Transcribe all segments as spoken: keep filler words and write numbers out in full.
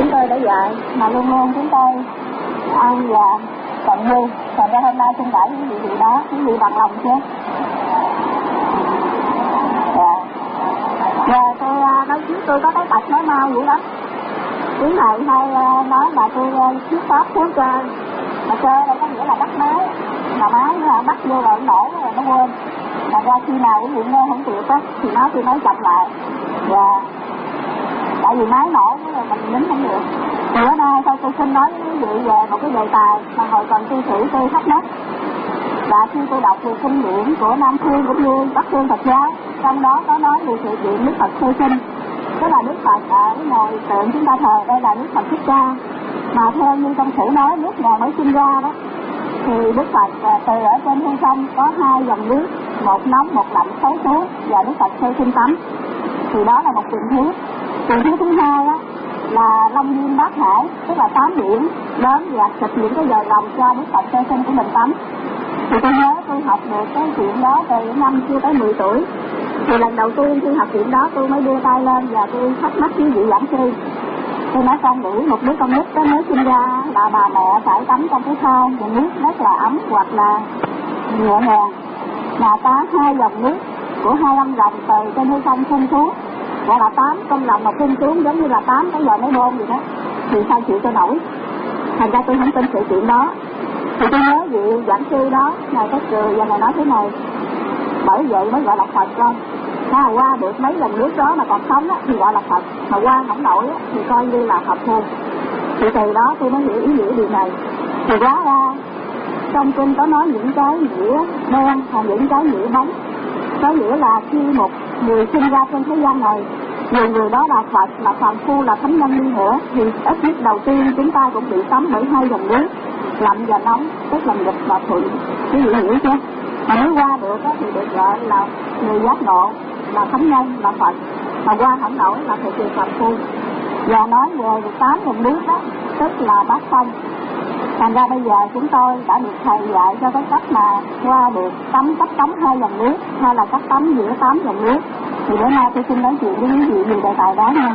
chúng tôi đã dạy, mà luôn luôn chúng tôi ăn và tận hương. Thành ra hôm nay xin đãi những vị vị đó, những vị bằng lòng chứ. Dạ. Dạ, tôi nói trước tôi có cái bạch nói mau vậy đó. Quý thầy hay nói là tôi chiếc tóc phú cơ. Mà cơ đây có nghĩa là bắt máy. Mà máy nó bắt vô rồi nổ rồi nó quên. Thành ra khi nào quý vị nghe không chịu á thì nói tôi nói chậm lại. Dạ. Tại vì máy nổ rồi mình nín không được. Thì bữa nay tôi, tôi xin nói với quý vị về một cái đề tài mà hồi còn tu sĩ tôi thắc mắc. Và khi tôi đọc về kinh điển của Nam Phương cũng như Bắc Phương Phật giáo, trong đó có nói về sự kiện Đức Phật sơ sinh. Tức là Đức Phật ở ngồi tượng chúng ta thờ đây là Đức Phật Thích Ca. Mà theo như trong sử nói lúc nào mới sinh ra đó, thì Đức Phật từ ở trên hương không có hai dòng nước, một nóng một lạnh xấu xuống và Đức Phật sơ sinh tắm. Thì đó là một truyền thuyết. Truyền thuyết thứ hai đó là Long Duyên Bát Hải, tức là tám biển đến và xịt những cái giờ lòng cho Đức Phật sơ sinh của mình tắm. Thì tôi nhớ tôi học được cái chuyện đó từ năm chưa tới mười tuổi. Thì lần đầu tiên khi học chuyện đó tôi mới đưa tay lên và tôi thắc mắc với vị giảng sư. Tôi nói con nghĩ một đứa con nít đó mới sinh ra là bà mẹ phải tắm trong cái thau và nước rất là ấm hoặc là nhẹ nhàng. Mà có hai dòng nước của hai ông rồng từ trên hư không phun xuống, gọi là tám con rồng mà phun xuống giống như là tám cái giò máy bơm vậy đó. Thì sao chịu cho nổi. Thành ra tôi không tin sự chuyện đó. Thì tôi nhớ vị giảng sư đó, Ngài có cười và Ngài nói thế này: bởi vậy mới gọi là Phật con. Nó qua được mấy dòng nước đó mà còn sống á, thì gọi là Phật. Mà qua không nổi á, thì coi như là Phật thôi. Thì từ đó tôi mới hiểu ý nghĩa điều này. Thì hóa ra trong kinh có nói những cái nghĩa đen và những cái nghĩa bóng. Có nghĩa là khi một người sinh ra trên thế gian này, người người đó là Phật, là phàm phu, là thánh nhân đi nữa, thì ít nhất đầu tiên chúng ta cũng bị tắm bởi hai dòng nước, lạnh và nóng, tức là nghịch và thuận. Quý vị hiểu chưa? Mà nếu qua được đó, thì được gọi là người giác ngộ, là thánh nhân, là Phật. Mà qua không nổi là thuộc về phàm phu. Và nói về tám dòng nước đó, tức là bát phong. Thành ra bây giờ chúng tôi đã được thầy dạy cho cái cách mà qua được tắm cách tắm hai dòng nước, hay là cách tắm giữa tám dòng nước. Thì bữa nay tôi xin nói chuyện với quý vị về đề tài đó nha.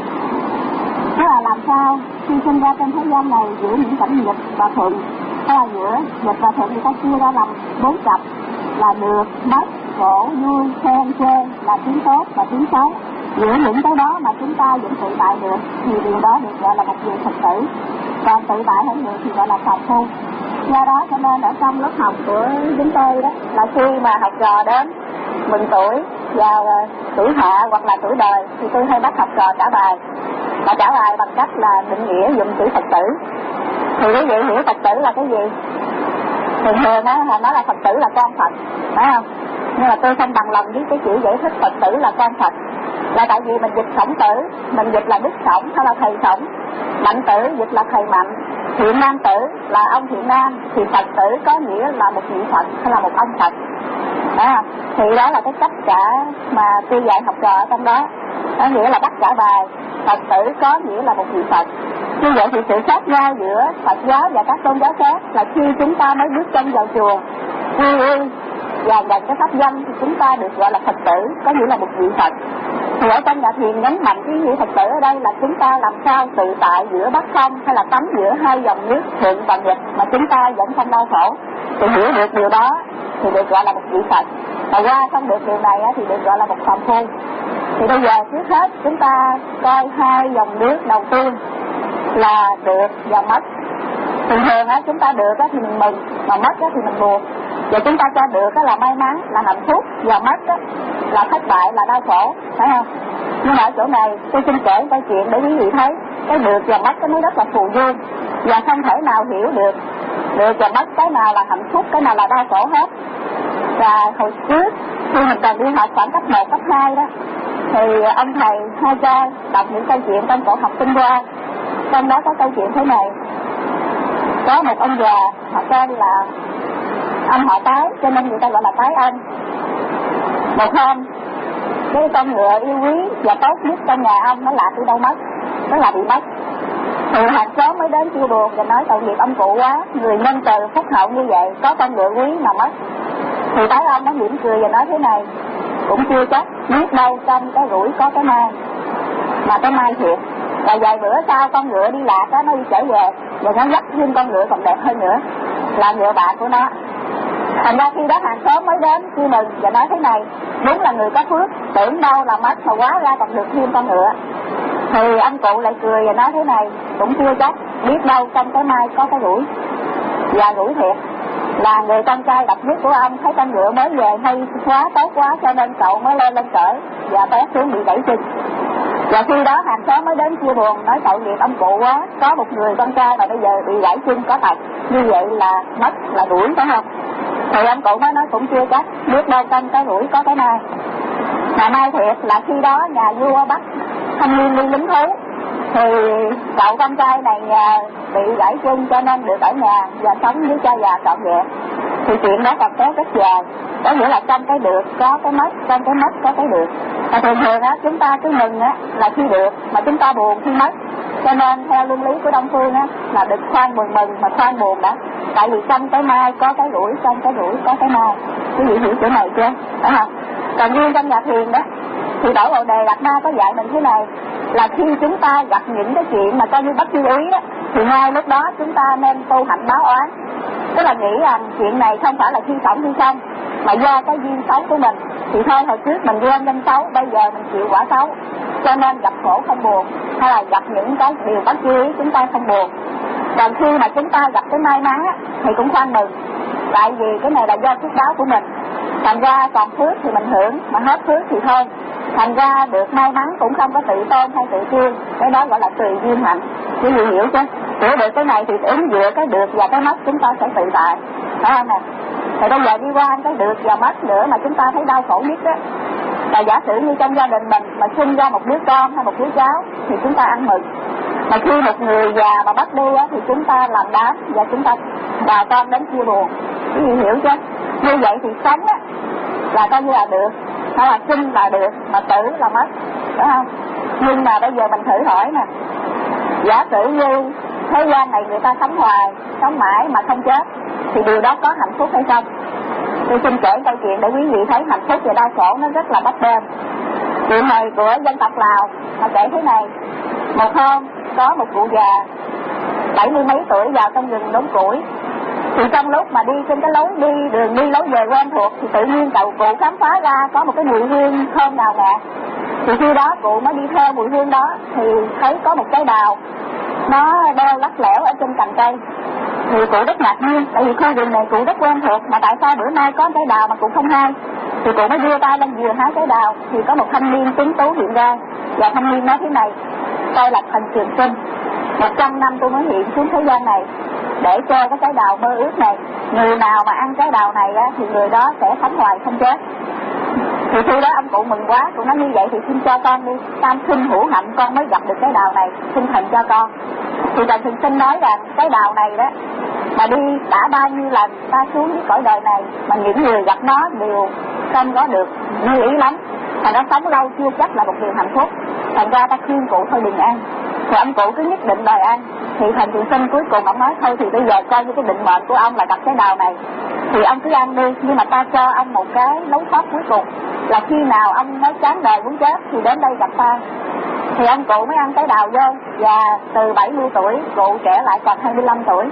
Tức là làm sao khi sinh ra trên thế gian này giữa những cảnh nghịch và thuận, hay là giữa nghịch và thuận người ta chia ra làm bốn cặp là được, mất, khổ, vui, khen, chê, là tiếng tốt và tiếng xấu. Giữa những cái đó mà chúng ta vẫn tự tại được thì điều đó được gọi là một vị Phật tử. Còn tự tại không được thì gọi là phàm phu. Do đó cho nên ở trong lớp học của chúng tôi đó, là khi mà học trò đến mừng tuổi vào tuổi hạ hoặc là tuổi đời thì tôi hay bắt học trò trả bài. Mà trả bài bằng cách là định nghĩa dùng chữ Phật tử. Thì quý vị hiểu Phật tử là cái gì? Thường thường á, họ nói là Phật tử là con Phật, phải không? Nhưng mà tôi không bằng lòng với cái chữ giải thích Phật tử là con Phật. Là tại vì mình dịch khổng tử, mình dịch là đức khổng hay là thầy khổng. Mạnh tử dịch là thầy mạnh. Thiện nam tử là ông thiện nam. Thì Phật tử có nghĩa là một vị Phật hay là một ông Phật. Đó. Thì đó là cái cách trả mà tôi dạy học trò ở trong đó. Có nghĩa là bắt trả bài. Phật tử có nghĩa là một vị Phật. Như vậy thì sự khác nhau giữa Phật giáo và các tôn giáo khác là khi chúng ta mới bước chân vào chùa quy y và nhận cái pháp danh thì chúng ta được gọi là Phật tử, có nghĩa là một vị Phật. Thì ở trong nhà thiền nhấn mạnh cái vị Phật tử ở đây là chúng ta làm sao tự tại giữa bát phong hay là tắm giữa hai dòng nước thuận và nghịch mà chúng ta vẫn không đau khổ. Thì hiểu được điều đó thì được gọi là một vị Phật. Mà qua không được điều này thì được gọi là một phàm phu. Thì bây giờ trước hết chúng ta coi hai dòng nước đầu tiên là được và mất. Thường thường á chúng ta được á thì mình mừng, mà mất á thì mình buồn. Và chúng ta cho được á là may mắn, là hạnh phúc, và mất á là thất bại, là đau khổ, phải không? Nhưng mà ở chỗ này tôi xin kể một câu chuyện để quý vị thấy cái được và mất cái nó rất là phù du và không thể nào hiểu được được và mất cái nào là hạnh phúc, cái nào là đau khổ hết. Và hồi trước khi mình còn đi học khoảng cấp một, cấp hai đó thì ông thầy hai cha đọc những câu chuyện trong cổ học Tinh Hoa. Trong đó có câu chuyện thế này: có một ông già, họ tên là ông họ Tái, cho nên người ta gọi là Tái ông. Một hôm cái con ngựa yêu quý và tốt nhất trong nhà ông nó lạc đi đâu mất, nó là bị mất. Thì hàng xóm mới đến chia buồn và nói tội nghiệp ông cụ quá, người nhân từ phúc hậu như vậy có con ngựa quý mà mất. Thì Tái ông nó mỉm cười và nói thế này: cũng chưa chắc, biết đâu trong cái rủi có cái mai, mà cái mai thiệt. Rồi vài bữa sau con ngựa đi lạc đó, nó đi trở về, và nó dắt thêm con ngựa còn đẹp hơn nữa, là ngựa bạn của nó. Thành ra khi đó hàng xóm mới đến vui mừng và nói thế này: đúng là người có phước, tưởng đâu là mất mà quá ra còn được thêm con ngựa. Thì ông cụ lại cười và nói thế này: cũng chưa chắc, biết đâu trong cái mai có cái rủi. Và rủi thiệt là người con trai độc nhất của ông thấy con ngựa mới về hay quá tốt quá, cho nên cậu mới lên lên cởi và té xuống bị gãy chân. Và khi đó hàng xóm mới đến chia buồn, nói tội nghiệp ông cụ quá, có một người con trai mà bây giờ bị gãy chân có tật, như vậy là mất, là rủi, phải không? Thì ông cụ mới nói cũng chưa chắc, biết đâu trong cái rủi có cái mai. Mà mai thiệt là khi đó nhà vua bắt thanh niên đi lính thú, thì cậu con trai này bị gãy chân cho nên được ở nhà và sống với cha già trọn vẹn. Thì chuyện đó còn kéo rất dài, có nghĩa là trong cái được có cái mất, trong cái mất có cái được. Và thường thường á, chúng ta cứ mừng á là khi được, mà chúng ta buồn khi mất. Cho nên theo luân lý của Đông Phương á, là được khoan mừng mừng mà khoan buồn đã. Tại vì trong cái mai có cái rủi, trong cái rủi có cái mai. Quý vị hiểu chỗ này chưa? Phải không? Còn riêng trong nhà thiền đó, thì Tổ Bồ Đề Đạt Ma có dạy mình thế này, là khi chúng ta gặp những cái chuyện mà coi như bất như ý đó, thì ngay lúc đó chúng ta nên tu hạnh báo oán. Tức là nghĩ rằng chuyện này không phải là khi sống khi xong, mà do cái duyên xấu của mình. Thì thôi hồi trước mình gom nhân xấu, bây giờ mình chịu quả xấu, cho nên gặp khổ không buồn, hay là gặp những cái điều bất như ý chúng ta không buồn. Còn khi mà chúng ta gặp cái may mắn á, thì cũng khoan mừng, tại vì cái này là do phước báo của mình. Thành ra còn phước thì mình hưởng, mà hết phước thì thôi. Thành ra được may mắn cũng không có tự tôn hay tự trương, cái đó gọi là tùy duyên hạnh. Quý vị hiểu chứ? Sửa được cái này thì ứng dựa cái được và cái mất chúng ta sẽ tự tại, phải không nè? Thì bây giờ đi qua cái được và mất nữa mà chúng ta thấy đau khổ nhất á, là giả sử như trong gia đình mình mà sinh ra một đứa con hay một đứa cháu thì chúng ta ăn mừng. Mà khi một người già mà mất đi á, thì chúng ta làm đám và chúng ta đào con đến chia buồn. Quý vị hiểu chứ? Như vậy thì sống á là coi như là được, hay là sinh là được, mà tử là mất, phải không? Nhưng mà bây giờ mình thử hỏi nè, giả sử như thế gian này người ta sống hoài, sống mãi mà không chết, thì điều đó có hạnh phúc hay không? Tôi xin kể câu chuyện để quý vị thấy hạnh phúc và đau khổ nó rất là bấp bênh. Chuyện này của dân tộc Lào, mà kể thế này: một hôm có một cụ già bảy mươi mấy tuổi vào trong rừng đốn củi. Thì trong lúc mà đi trên cái lối đi, đường đi lối về quen thuộc, thì tự nhiên cậu cụ khám phá ra có một cái mùi hương thơm ngào ngạt. Thì khi đó cụ mới đi theo mùi hương đó, thì thấy có một cái đào nó đeo lắc lẻo ở trên cành cây. Thì cụ rất ngạc nhiên, tại vì khu rừng này cụ rất quen thuộc, mà tại sao bữa nay có cái đào mà cụ không hay. Thì cụ mới đưa tay lên vừa hái cái đào, thì có một thanh niên tuấn tú hiện ra, và thanh niên nói thế này: tôi là Thần Trường Sinh, một trăm năm tôi mới hiện xuống thế gian này để cho cái trái đào mơ ước này. Người nào mà ăn trái đào này á, thì người đó sẽ sống hoài không chết. Thì khi đó ông cụ mừng quá, cụ nói như vậy thì xin cho con đi, tam sinh hữu hạnh con mới gặp được cái đào này, xin thành cho con. Thì Trần Trường Sinh nói rằng cái đào này đó, mà đi đã bao nhiêu lần ta xuống với cõi đời này, mà những người gặp nó đều không có được như ý lắm, mà nó sống lâu chưa chắc là một điều hạnh phúc. Thành ra ta khuyên cụ thôi đừng ăn. Thì ông cụ cứ nhất định đòi ăn. Thì Thần Trường Sinh cuối cùng ông nói thôi thì bây giờ coi như cái định mệnh của ông là gặp cái đào này, thì ông cứ ăn đi, nhưng mà ta cho ông một cái lối thoát cuối cùng, là khi nào ông nói chán đời muốn chết thì đến đây gặp ta. Thì ông cụ mới ăn cái đào vô, và từ bảy mươi tuổi cụ trẻ lại còn hai mươi lăm tuổi,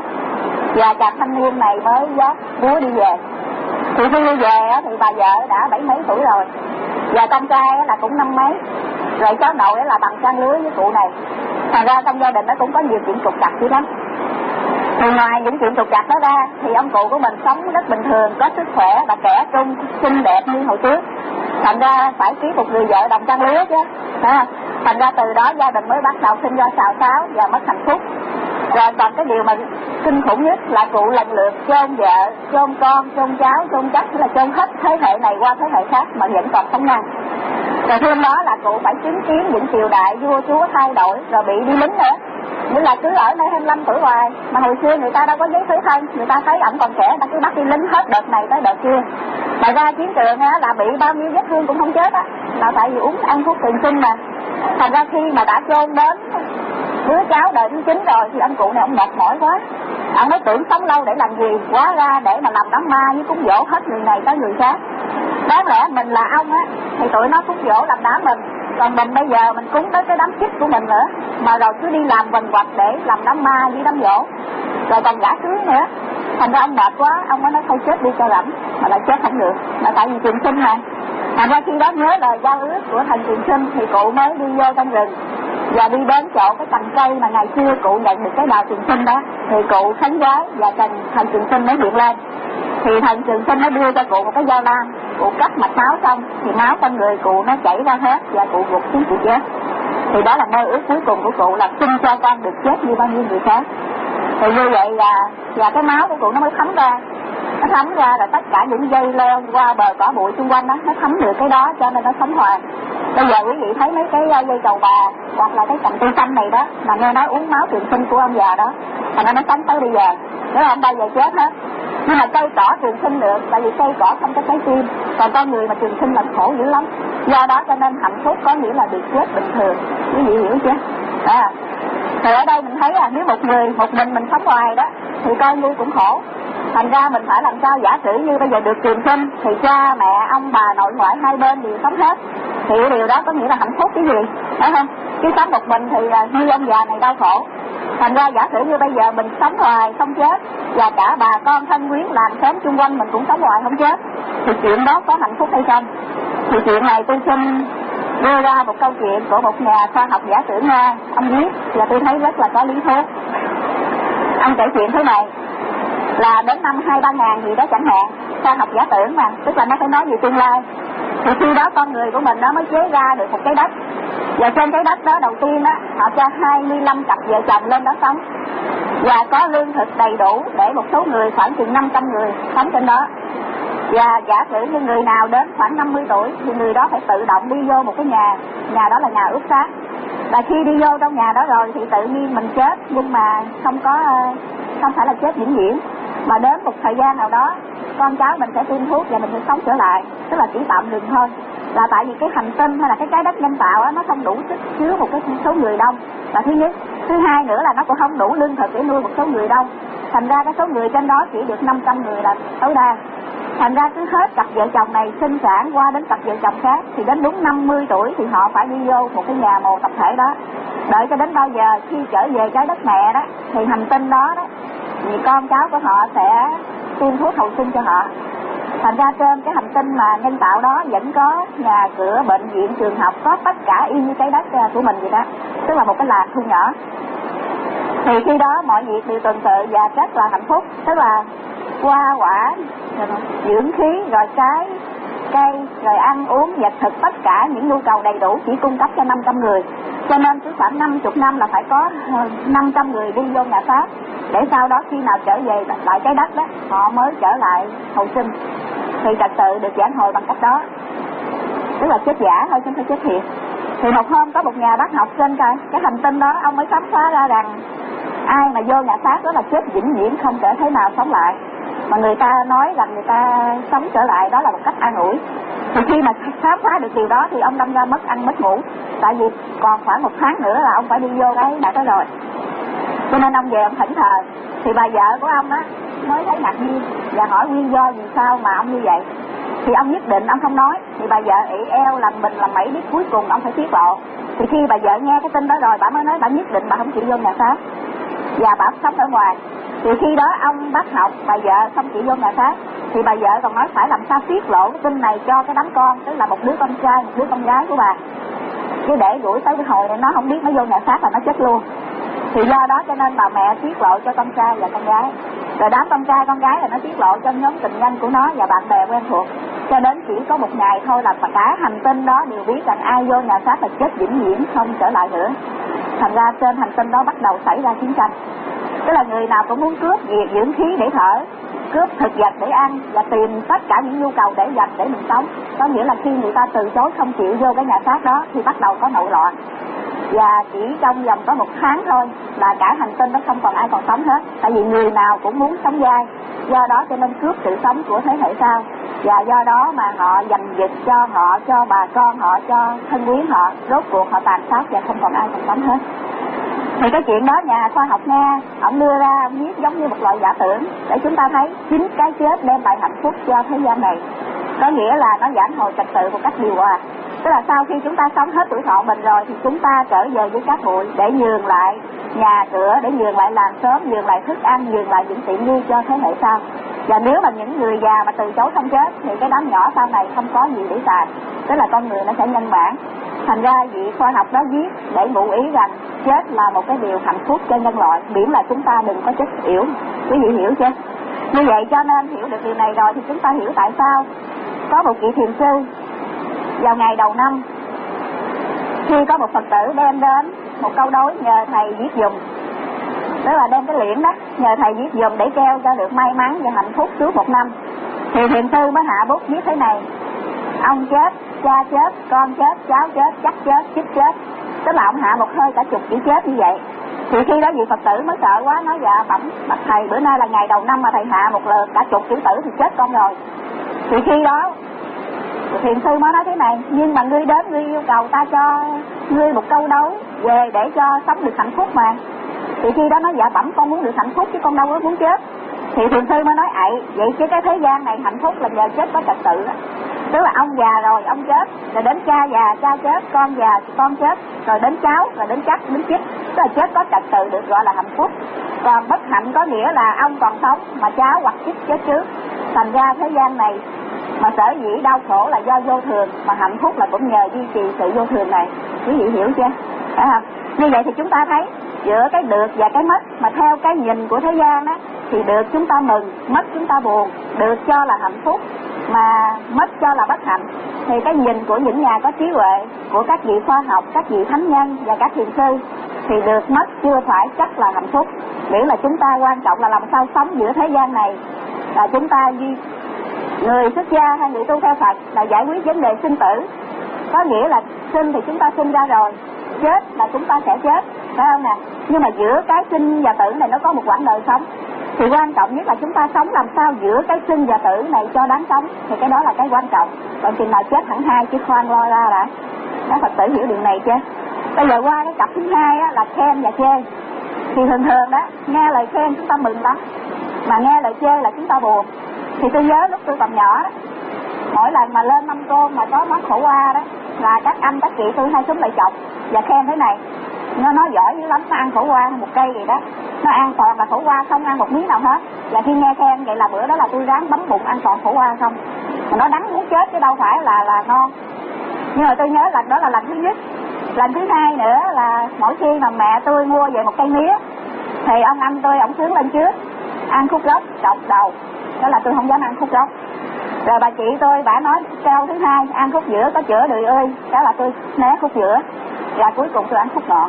và chàng thanh niên này mới dắt búa đi về. Thì khi đi về thì bà vợ đã bảy mấy tuổi rồi, và con trai là cũng năm mấy, rồi cháu nội là bằng trang lứa với cụ này. Thành ra trong gia đình nó cũng có nhiều chuyện trục trặc dữ lắm. Thì ngoài những chuyện trục trặc đó ra, thì ông cụ của mình sống rất bình thường, có sức khỏe và trẻ trung, xinh đẹp như hồi trước. Thành ra phải kiếm một người vợ đồng trang lứa chứ. À, thành ra từ đó gia đình mới bắt đầu sinh ra xào xáo và mất hạnh phúc. Rồi còn cái điều mà kinh khủng nhất là cụ lần lượt chôn vợ, chôn con, chôn cháu, chôn chắc, là chôn hết thế hệ này qua thế hệ khác mà vẫn còn sống năng. Rồi thêm đó là cụ phải chứng kiến những triều đại vua chúa thay đổi, rồi bị đi lính nữa. Nghĩa là cứ ở đây hai mươi lăm tuổi hoài, mà hồi xưa người ta đâu có giấy thứ thân, người ta thấy ổng còn trẻ, người ta cứ bắt đi lính hết đợt này tới đợt kia. Mà ra chiến trường á, là bị bao nhiêu vết thương cũng không chết á, là tại vì uống ăn thuốc trường sinh mà. Thành ra khi mà đã chôn đến đứa cháu đời thứ chín rồi thì ông cụ này ông mệt mỏi quá, ông mới tưởng sống lâu để làm gì, quá ra để mà làm đám ma với cúng dỗ hết người này tới người khác. Đáng lẽ mình là ông á thì tụi nó cúng dỗ làm đám mình, Còn mình bây giờ mình cúng tới cái đám chích của mình nữa, mà rồi cứ đi làm quần quật để làm đám ma với đám dỗ, rồi còn gả cưới nữa. Thành ra ông mệt quá, ông mới nói thôi chết đi cho rảnh, mà lại chết không được, là tại vì trường sinh mà. Thành ra khi đó nhớ lời giao ước của thằng trường sinh thì cụ mới đi vô trong rừng và đi đến chỗ cái cành cây mà ngày xưa cụ nhận được cái đào trường sinh đó, thì cụ khấn vái và thần thần trường sinh mới hiện lên. Thì thần trường sinh nó đưa cho cụ một cái dao lam, cụ cắt mạch máu xong thì máu trong người cụ nó chảy ra hết và cụ gục xuống cụ chết. Thì đó là mơ ước cuối cùng của cụ, là xin cho con được chết như bao nhiêu người khác. Thì như vậy là và cái máu của cụ nó mới thấm ra, nó thấm ra rồi tất cả những dây leo qua bờ cỏ bụi xung quanh đó nó thấm được cái đó, cho nên nó sống hoàn. Bây giờ quý vị thấy mấy cái dây cầu bà hoặc là cái cành cây xanh này đó, mà nghe nói uống máu trường sinh của ông già đó, thành ra nó sống tới bây giờ, nếu không bao giờ chết hết. Nhưng mà cây cỏ trường sinh được, tại vì cây cỏ không có trái tim, còn con người mà trường sinh là khổ dữ lắm. Do đó cho nên hạnh phúc có nghĩa là được chết bình thường, quý vị hiểu chưa? À, thì ở đây mình thấy là nếu một người một mình mình sống hoài đó thì coi như cũng khổ. Thành ra mình phải làm sao giả sử như bây giờ được trường sinh thì cha mẹ ông bà nội ngoại hai bên đều sống hết, thì điều đó có nghĩa là hạnh phúc cái gì, phải không? Chứ sống một mình thì như ông già này đau khổ. Thành ra giả sử như bây giờ mình sống hoài không chết, và cả bà con thân quyến làng xóm xung quanh mình cũng sống hoài không chết, thì chuyện đó có hạnh phúc hay không? Thì chuyện này tôi xin đưa ra một câu chuyện của một nhà khoa học giả sử Nga, ông viết và tôi thấy rất là có lý thú. Ông kể chuyện thế này, là đến năm hai ba ngàn gì đó chẳng hạn, khoa học giả tưởng mà, tức là nó phải nói về tương lai. Thì khi đó con người của mình nó mới chế ra được một cái đất, và trên cái đất đó đầu tiên á họ cho hai mươi lăm cặp vợ chồng lên đó sống, và có lương thực đầy đủ để một số người khoảng chừng năm trăm người sống trên đó. Và giả sử như người nào đến khoảng năm mươi tuổi thì người đó phải tự động đi vô một cái nhà, nhà đó là nhà ướp xác. Và khi đi vô trong nhà đó rồi thì tự nhiên mình chết, nhưng mà không có không phải là chết vĩnh viễn, mà đến một thời gian nào đó con cháu mình sẽ tiêm thuốc và mình sẽ sống trở lại, tức là chỉ tạm dừng thôi. Là tại vì cái hành tinh hay là cái trái đất nhân tạo á, nó không đủ sức chứa một cái số người đông, là thứ nhất. Thứ hai nữa là nó cũng không đủ lương thực để nuôi một số người đông, thành ra cái số người trên đó chỉ được năm trăm người là tối đa. Thành ra cứ hết cặp vợ chồng này sinh sản qua đến cặp vợ chồng khác, thì đến đúng năm mươi tuổi thì họ phải đi vô một cái nhà mồ tập thể đó. Đợi cho đến bao giờ khi trở về trái đất mẹ đó, thì hành tinh đó đó thì con cháu của họ sẽ tiêm thuốc hậu sinh cho họ. Thành ra trên cái hành tinh mà nhân tạo đó vẫn có nhà cửa, bệnh viện, trường học, có tất cả y như trái đất của mình vậy đó, tức là một cái làng thu nhỏ. Thì khi đó mọi việc đều tuần tự và rất là hạnh phúc, tức là hoa quả, dưỡng khí, rồi trái, cây, rồi ăn uống, vật thực, tất cả những nhu cầu đầy đủ chỉ cung cấp cho năm trăm người. Cho nên cứ khoảng năm mươi năm là phải có năm trăm người đi vô nhà xác, để sau đó khi nào trở về lại trái đất đó, họ mới trở lại hậu sinh. Thì trật tự được giảng hồi bằng cách đó, tức là chết giả thôi chứ không phải chết thiệt. Thì một hôm có một nhà bác học trên cái, cái hành tinh đó, ông mới khám phá ra rằng ai mà vô nhà xác đó là chết vĩnh viễn, không thể thế nào sống lại. Mà người ta nói rằng người ta sống trở lại đó là một cách an ủi. Thì khi mà khám phá được điều đó thì ông đâm ra mất ăn mất ngủ, tại vì còn khoảng một tháng nữa là ông phải đi vô cái nhà đó rồi. Cho nên ông về ông thỉnh thờ. Thì bà vợ của ông á mới thấy ngạc nhiên và hỏi nguyên do vì sao mà ông như vậy. Thì ông nhất định ông không nói. Thì bà vợ ỷ eo làm bình làm mẩy, biết cuối cùng ông phải tiết lộ. Thì khi bà vợ nghe cái tin đó rồi, bà mới nói bà nhất định bà không chịu vô nhà xác và bà sống ở ngoài. Thì khi đó ông bác học bà vợ không chịu vô nhà xác, thì bà vợ còn nói phải làm sao tiết lộ cái tin này cho cái đám con, tức là một đứa con trai, một đứa con gái của bà, chứ để gửi tới cái hồi này nó không biết nó vô nhà xác là nó chết luôn. Thì do đó cho nên bà mẹ tiết lộ cho con trai và con gái, rồi đám con trai con gái là nó tiết lộ cho nhóm tình nhân của nó và bạn bè quen thuộc, cho đến chỉ có một ngày thôi là cả hành tinh đó đều biết rằng ai vô nhà xác là chết vĩnh viễn, không trở lại nữa. Thành ra trên hành tinh đó bắt đầu xảy ra chiến tranh, tức là người nào cũng muốn cướp việc dưỡng khí để thở, cướp thực vật để ăn và tìm tất cả những nhu cầu để dành để mình sống. Có nghĩa là khi người ta từ chối không chịu vô cái nhà xác đó thì bắt đầu có nội loạn. Và chỉ trong vòng có một tháng thôi là cả hành tinh đó không còn ai còn sống hết, tại vì người nào cũng muốn sống dai. Do đó cho nên cướp sự sống của thế hệ sau, và do đó mà họ giành giật cho họ, cho bà con họ, cho thân quyến họ, rốt cuộc họ tàn sát và không còn ai còn sống hết. Thì cái chuyện đó nhà khoa học Nga ông đưa ra, ông viết giống như một loại giả tưởng để chúng ta thấy chính cái chết đem lại hạnh phúc cho thế gian này. Có nghĩa là nó giảng hồi trật tự một cách điều hòa. Tức là sau khi chúng ta sống hết tuổi thọ mình rồi thì chúng ta trở về với cát bụi để nhường lại nhà cửa, để nhường lại làng xóm, nhường lại thức ăn, nhường lại những tiện nghi cho thế hệ sau. Và nếu mà những người già mà từ chối không chết thì cái đám nhỏ sau này không có gì để xài. Tức là con người nó sẽ nhân bản. Thành ra vị khoa học đó viết để ngụ ý rằng chết là một cái điều hạnh phúc cho nhân loại, miễn là chúng ta đừng có chết yểu. Quý vị hiểu chưa? Như vậy cho nên hiểu được điều này rồi thì chúng ta hiểu tại sao có một vị thiền sư vào ngày đầu năm, khi có một Phật tử đem đến một câu đối nhờ thầy viết dùm, tức là đem cái liễn đó nhờ thầy viết dùm để treo cho được may mắn và hạnh phúc suốt một năm, thì thiền sư mới hạ bút viết thế này: ông chết, cha chết, con chết, cháu chết, chắc chết, chích chết. Tức là ông hạ một hơi cả chục chữ chết như vậy. Thì khi đó vị Phật tử mới sợ quá, nói dạ bẩm bạch thầy, bữa nay là ngày đầu năm mà thầy hạ một lượt cả chục chữ tử thì chết con rồi. Thì khi đó thiền sư mới nói thế này: nhưng mà ngươi đến ngươi yêu cầu ta cho ngươi một câu đấu về để cho sống được hạnh phúc mà. Thì khi đó nói dạ bẩm con muốn được hạnh phúc chứ con đâu có muốn chết. Thì thiền sư mới nói ậy, vậy chứ cái thế gian này hạnh phúc là nhờ chết có trật tự đó. Tức là ông già rồi ông chết, rồi đến cha già cha chết, con già con chết, rồi đến cháu, rồi đến chắc, đến chích. Tức là chết có trật tự được gọi là hạnh phúc. Còn bất hạnh có nghĩa là ông còn sống mà cháu hoặc chích chết trước. Thành ra thế gian này mà sở dĩ đau khổ là do vô thường, mà hạnh phúc là cũng nhờ duy trì sự vô thường này. Quý vị hiểu chưa? Phải không? Như vậy thì chúng ta thấy giữa cái được và cái mất, mà theo cái nhìn của thế gian đó thì được chúng ta mừng, mất chúng ta buồn. Được cho là hạnh phúc mà mất cho là bất hạnh. Thì cái nhìn của những nhà có trí huệ, của các vị khoa học, các vị thánh nhân và các thiền sư thì được mất chưa phải chắc là hạnh phúc. Miễn là chúng ta quan trọng là làm sao sống giữa thế gian này, là chúng ta duy người xuất gia hay người tu theo Phật là giải quyết vấn đề sinh tử. Có nghĩa là sinh thì chúng ta sinh ra rồi, chết là chúng ta sẽ chết, phải không nè? Nhưng mà giữa cái sinh và tử này nó có một quãng đời sống. Thì quan trọng nhất là chúng ta sống làm sao giữa cái sinh và tử này cho đáng sống. Thì cái đó là cái quan trọng. Còn chừng nào chết thẳng hai chứ khoan lo ra đã. Các Phật tử hiểu điều này chưa? Bây giờ qua cái cặp thứ hai á, là khen và chê. Thì thường thường đó, nghe lời khen chúng ta mừng lắm, mà nghe lời chê là chúng ta buồn. Thì tôi nhớ lúc tôi còn nhỏ đó, mỗi lần mà lên Mâm Côn mà có món khổ qua đó, là các anh các chị tôi hay xuống lại chọc và khen thế này: nó nói giỏi dữ lắm, nó ăn khổ qua một cây gì đó, nó ăn toàn là khổ qua, không ăn một miếng nào hết. Và khi nghe khen vậy là bữa đó là tôi ráng bấm bụng ăn toàn khổ qua không. Mà nó đắng muốn chết chứ đâu phải là là ngon. Nhưng mà tôi nhớ lần đó là lần thứ nhất. Lần thứ hai nữa là mỗi khi mà mẹ tôi mua về một cây mía thì ông anh tôi ổng sướng lên trước ăn khúc gốc trọc đầu. Đó là tôi không dám ăn khúc gốc. Rồi bà chị tôi bả nói câu thứ hai: ăn khúc giữa có chữa đời ơi. Đó là tôi né khúc giữa. Và cuối cùng tôi ăn khúc ngọn.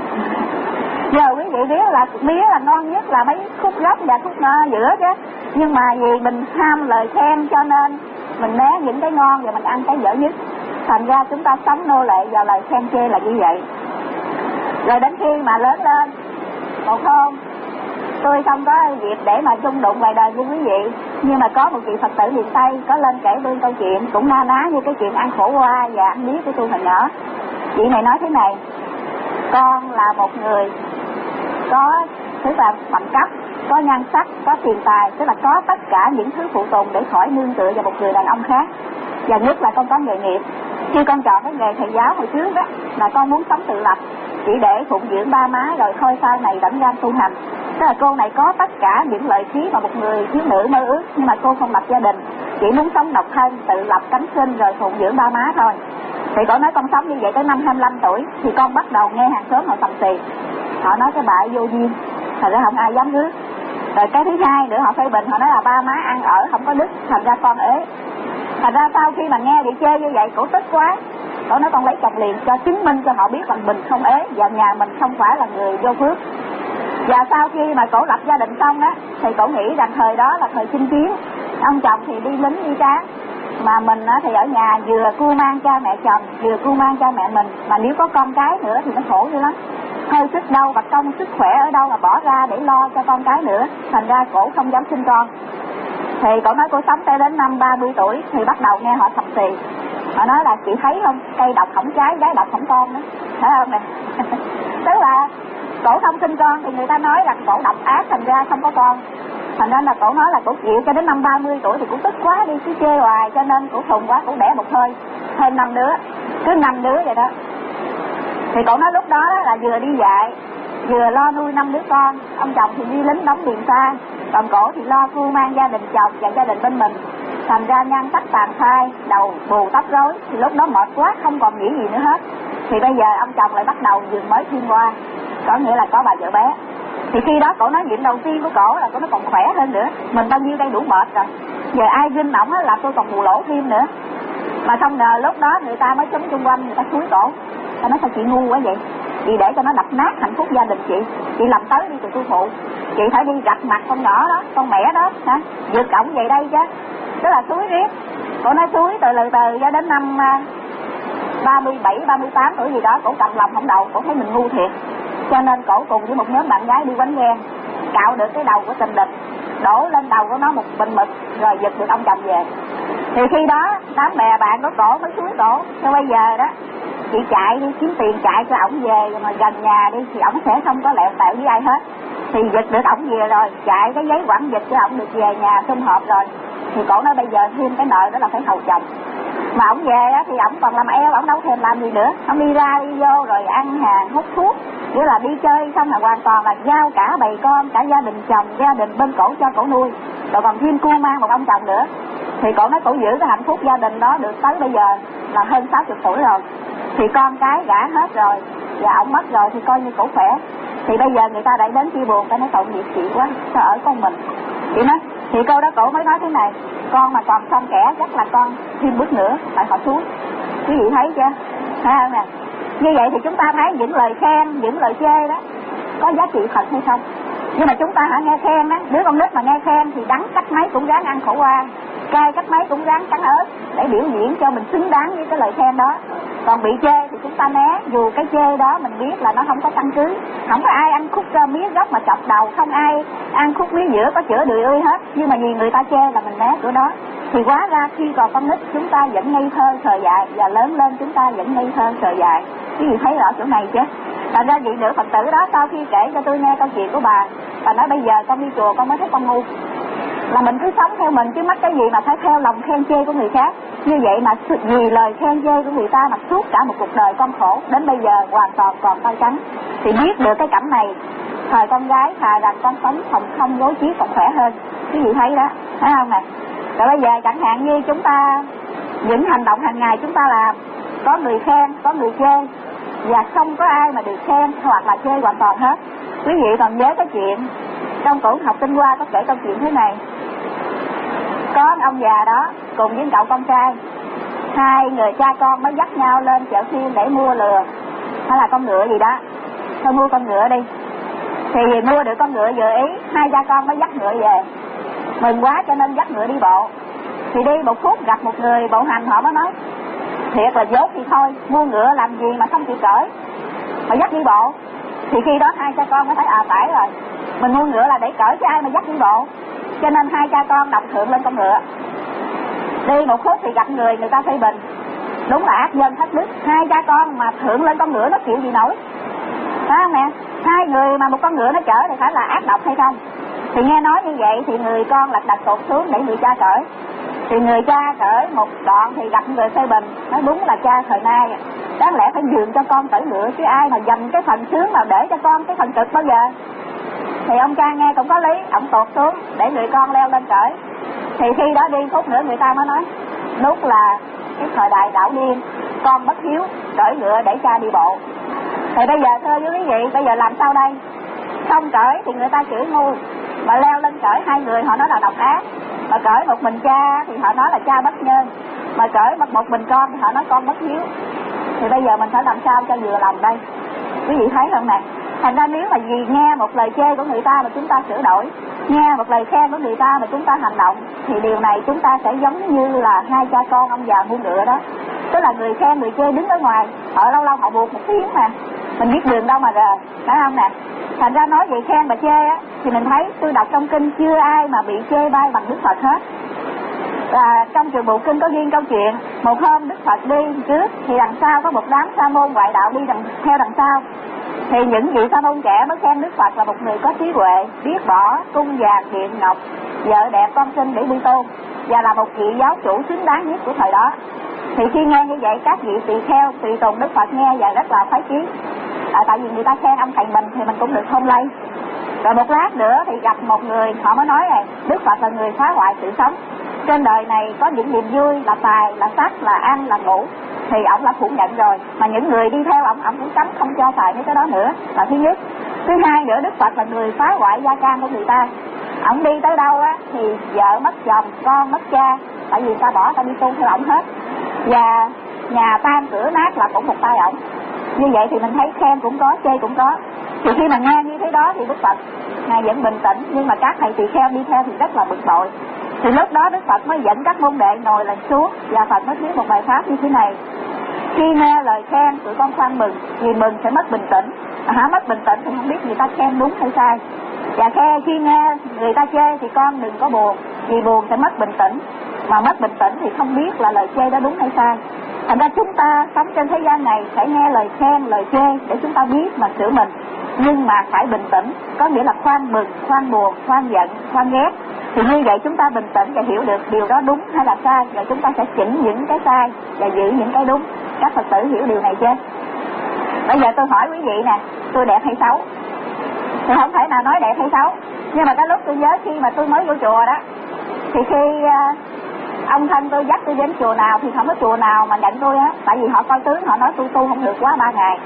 Giờ quý vị biết là mía là ngon nhất là mấy khúc gốc và khúc giữa chứ. Nhưng mà vì mình ham lời khen cho nên mình né những cái ngon và mình ăn cái dở nhất. Thành ra chúng ta sống nô lệ vào lời khen chê là như vậy. Rồi đến khi mà lớn lên, một hôm tôi không có dịp để mà chung đụng vài đời với quý vị, nhưng mà có một vị Phật tử miền Tây có lên kể tôi câu chuyện cũng na ná như cái chuyện ăn khổ qua và ăn mía của tôi hồi nhỏ. Chị này nói thế này: con là một người có thứ là phẩm cấp, có nhan sắc, có tiền tài, tức là có tất cả những thứ phụ tùng để khỏi nương tựa vào một người đàn ông khác. Và nhất là con có nghề nghiệp. Khi con chọn cái nghề thầy giáo hồi trước đó là con muốn sống tự lập, chỉ để phụng dưỡng ba má rồi thôi sau này rảnh rang tu hành. Tức là cô này có tất cả những lợi khí mà một người thiếu nữ mơ ước, nhưng mà cô không lập gia đình, chỉ muốn sống độc thân, tự lập cánh sinh rồi phụng dưỡng ba má thôi. Thì cô nói con sống như vậy tới năm hai mươi lăm tuổi thì con bắt đầu nghe hàng xóm họ sầm xì, họ nói cái bà vô duyên, thật ra không ai dám rước. Rồi cái thứ hai nữa họ phê bình, họ nói là ba má ăn ở không có đức, thành ra con ế. Thành ra sau khi mà nghe bị chê như vậy, cổ tức quá, cổ nói con lấy chồng liền cho chứng minh cho họ biết rằng mình không ế và nhà mình không phải là người vô phước. Và sau khi mà cổ lập gia đình xong á thì cổ nghĩ rằng thời đó là thời chinh chiến, ông chồng thì đi lính đi tráng, mà mình á thì ở nhà vừa cưu mang cha mẹ chồng, vừa cưu mang cha mẹ mình, mà nếu có con cái nữa thì nó khổ dữ lắm. Hơi sức đâu và công sức khỏe ở đâu mà bỏ ra để lo cho con cái nữa. Thành ra cổ không dám sinh con. Thì cổ nói cô sống tới đến năm ba mươi tuổi thì bắt đầu nghe họ sầm xì. Họ nói là chị thấy không, cây độc không trái, gái độc không con đó, thấy không nè. Tức là cổ không sinh con thì người ta nói là cổ độc ác, thành ra không có con. Thành ra là cổ nói là cổ chịu cho đến năm ba mươi tuổi thì cổ tức quá đi chứ chê hoài, cho nên cổ thùng quá, cổ đẻ một hơi. hơn năm đứa, cứ năm đứa vậy đó. Thì cổ nói lúc đó là vừa đi dạy, vừa lo nuôi năm đứa con. Ông chồng thì đi lính đóng Điền Sa, còn cổ thì lo cưu mang gia đình chồng và gia đình bên mình. Thành ra nhan sắc tàn phai, đầu bù tóc rối. Thì lúc đó mệt quá, không còn nghĩ gì nữa hết. Thì bây giờ ông chồng lại bắt đầu giường mới thêm qua, có nghĩa là có bà vợ bé. Thì khi đó cổ nói nhiệm đầu tiên của cổ là cổ nó còn khỏe hơn nữa. Mình bao nhiêu đây đủ mệt rồi, giờ ai ginh ổng là tôi còn bù lỗ thêm nữa. Mà không ngờ lúc đó người ta mới chống chung quanh, người ta xúi cổ. Ta nói sao chị ngu quá vậy, chị để cho nó đập nát hạnh phúc gia đình chị, chị làm tới đi từ tôi phụ, chị phải đi gặp mặt con nhỏ đó, con mẹ đó hả, vượt cổng về đây chứ. Tức là xúi riết. Cổ nói xúi từ từ từ cho đến năm ba mươi bảy, ba mươi tám tuổi gì đó, cổ cầm lòng không đầu, cổ thấy mình ngu thiệt. Cho nên cổ cùng với một nhóm bạn gái đi quánh ghen, cạo được cái đầu của tình địch, đổ lên đầu của nó một bình mực, rồi giật được ông chồng về. Thì khi đó đám bè bạn của cổ mới xúi cổ, cho bây giờ đó chị chạy đi kiếm tiền chạy cho ổng về, mà gần nhà đi thì ổng sẽ không có lẹo tẹo với ai hết. Thì giật được ổng về rồi, chạy cái giấy quản dịch cho ổng được về nhà sum họp rồi. Thì cổ nói bây giờ thêm cái nợ đó là phải hầu chồng. Mà ổng về á thì ổng còn làm eo, ổng đâu thèm làm gì nữa. Ổng đi ra đi vô rồi ăn hàng hút thuốc, nghĩa là đi chơi xong là hoàn toàn là giao cả bầy con, cả gia đình chồng, gia đình bên cổ cho cổ nuôi, rồi còn thêm cua mang một ông chồng nữa. Thì cổ nói cổ giữ cái hạnh phúc gia đình đó được tới bây giờ là hơn sáu mươi tuổi rồi. Thì con cái gả hết rồi và ổng mất rồi thì coi như cổ khỏe. Thì bây giờ người ta lại đến chia buồn, ta nói tội nghiệp chị quá, sao ở con mình. Chị nói thì cô đó cổ mới nói thế này, con mà còn xong kẻ chắc là con thêm bước nữa phải họ xuống. Quý vị thấy chưa, thấy không nè? Như vậy thì chúng ta thấy những lời khen, những lời chê đó có giá trị thật hay không. Nhưng mà chúng ta hả nghe khen á, đứa con nít mà nghe khen thì đắng cách mấy cũng ráng ăn khổ qua, cay cách mấy cũng ráng cắn ớt để biểu diễn cho mình xứng đáng với cái lời khen đó. Còn bị chê thì chúng ta né, dù cái chê đó mình biết là nó không có căn cứ. Không có ai ăn khúc mía gốc mà chọc đầu, không ai ăn khúc mía giữa có chữa đười ươi hết. Nhưng mà vì người ta chê là mình né cửa đó. Thì hóa ra khi còn con nít chúng ta vẫn ngây thơ khờ dại, và lớn lên chúng ta vẫn ngây thơ khờ dại. Cái gì thấy rõ chỗ này chứ? Thành ra vị nữ Phật tử đó sau khi kể cho tôi nghe câu chuyện của bà, bà nói bây giờ con đi chùa con mới thấy con ngu. Là mình cứ sống theo mình chứ mắc cái gì mà phải theo lòng khen chê của người khác. Như vậy mà vì lời khen chê của người ta mà suốt cả một cuộc đời con khổ, đến bây giờ hoàn toàn còn tay trắng. Thì biết được cái cảnh này, thời con gái thà rằng con sống không không gối chiếc còn khỏe hơn. Quý vị thấy đó, thấy không nè? Rồi bây giờ chẳng hạn như chúng ta, những hành động hàng ngày chúng ta làm, có người khen, có người chê, và không có ai mà được khen hoặc là chê hoàn toàn hết. Quý vị còn nhớ cái chuyện trong cuốn học tinh hoa có kể câu chuyện thế này. Có ông già đó cùng với cậu con trai, hai người cha con mới dắt nhau lên chợ phiên để mua lừa hay là con ngựa gì đó. Thôi mua con ngựa đi. Thì mua được con ngựa vừa ý, hai cha con mới dắt ngựa về. Mừng quá cho nên dắt ngựa đi bộ. Thì đi một phút gặp một người bộ hành, họ mới nói thiệt là dốt thì thôi, mua ngựa làm gì mà không chịu cởi, mà dắt đi bộ. Thì khi đó hai cha con mới thấy à phải rồi, mình mua ngựa là để cởi chứ ai mà dắt đi bộ. Cho nên hai cha con đồng thượng lên con ngựa. Đi một phút thì gặp người người ta phê bình, đúng là ác nhân thất đức. Hai cha con mà thượng lên con ngựa nó chịu gì nổi, phải không nè? Hai người mà một con ngựa nó chở thì phải là ác độc hay không? Thì nghe nói như vậy thì người con lật đật tụt xuống để người cha cởi. Thì người cha cởi một đoạn thì gặp người phê bình, nói đúng là cha thời nay đáng lẽ phải nhường cho con cởi ngựa chứ ai mà dành cái phần sướng nào để cho con cái phần cực bao giờ. Thì ông cha nghe cũng có lý, ông tụt xuống để người con leo lên cởi. Thì khi đó đi phút nữa người ta mới nói đúng là cái thời đại đảo điên, con bất hiếu cởi ngựa để cha đi bộ. Thì bây giờ thưa với quý vị, bây giờ làm sao đây? Không cởi thì người ta chửi ngu, mà leo lên cởi hai người họ nói là độc ác, mà cởi một mình cha thì họ nói là cha bất nhân, mà cởi một, một mình con thì họ nói con bất hiếu. Thì bây giờ mình phải làm sao cho vừa lòng đây? Quý vị thấy không nè? Thành ra nếu mà vì nghe một lời chê của người ta mà chúng ta sửa đổi, nghe một lời khen của người ta mà chúng ta hành động, thì điều này chúng ta sẽ giống như là hai cha con ông già mua ngựa đó. Tức là người khen người chê đứng ở ngoài, họ lâu lâu họ buộc một tiếng mà mình biết đường đâu mà rờ, phải không nè? Thành ra nói về khen và chê á, thì mình thấy tôi đọc trong kinh chưa ai mà bị chê bai bằng Đức Phật hết. Và trong trường bộ kinh có ghi câu chuyện một hôm Đức Phật đi trước thì đằng sau có một đám sa môn ngoại đạo đi đằng, theo đằng sau. Thì những vị sa môn trẻ mới khen Đức Phật là một người có trí huệ, biết bỏ cung vàng điện ngọc, vợ đẹp con sinh để đi tôn, và là một vị giáo chủ xứng đáng nhất của thời đó. Thì khi nghe như vậy các vị tỳ kheo tùy tùng Đức Phật nghe và rất là khoái chí, à, tại vì người ta khen ông thầy mình thì mình cũng được thông lây. Rồi một lát nữa thì gặp một người, họ mới nói này, Đức Phật là người phá hoại sự sống. Trên đời này có những niềm vui là tài, là sắc, là ăn, là ngủ, thì ổng đã phủ nhận rồi. Mà những người đi theo ổng, ổng cũng cấm không cho xài mấy cái đó nữa, là thứ nhất. Thứ hai nữa, Đức Phật là người phá hoại gia can của người ta. Ổng đi tới đâu á thì vợ mất chồng, con mất cha, tại vì ta bỏ ta đi tu theo ổng hết. Và nhà tan cửa nát là cũng một tay ổng. Như vậy thì mình thấy khen cũng có, chê cũng có. Thì khi mà nghe như thế đó thì Đức Phật Ngài vẫn bình tĩnh, nhưng mà các thầy tỳ kheo đi theo thì rất là bực bội. Thì lúc đó Đức Phật mới dẫn các môn đệ ngồi lại xuống, và Phật mới thuyết một bài pháp như thế này: khi nghe lời khen tụi con khoan mừng, vì mừng sẽ mất bình tĩnh. À, hả mất bình tĩnh thì không biết người ta khen đúng hay sai. Và khe khi nghe người ta chê thì con đừng có buồn, vì buồn sẽ mất bình tĩnh, mà mất bình tĩnh thì không biết là lời chê đó đúng hay sai. Thành ra chúng ta sống trên thế gian này phải nghe lời khen, lời chê để chúng ta biết mà sửa mình. Nhưng mà phải bình tĩnh, có nghĩa là khoan mừng, khoan buồn, khoan giận, khoan ghét. Thì như vậy chúng ta bình tĩnh và hiểu được điều đó đúng hay là sai, và chúng ta sẽ chỉnh những cái sai và giữ những cái đúng. Các Phật tử hiểu điều này chưa? Bây giờ tôi hỏi quý vị nè, tôi đẹp hay xấu? Thì không thể nào nói đẹp hay xấu. Nhưng mà cái lúc tôi nhớ khi mà tôi mới vô chùa đó, thì khi uh, ông thân tôi dắt tôi đến chùa nào thì không có chùa nào mà nhận tôi á. Tại vì họ coi tướng, họ nói tôi tu không được quá ba ngày.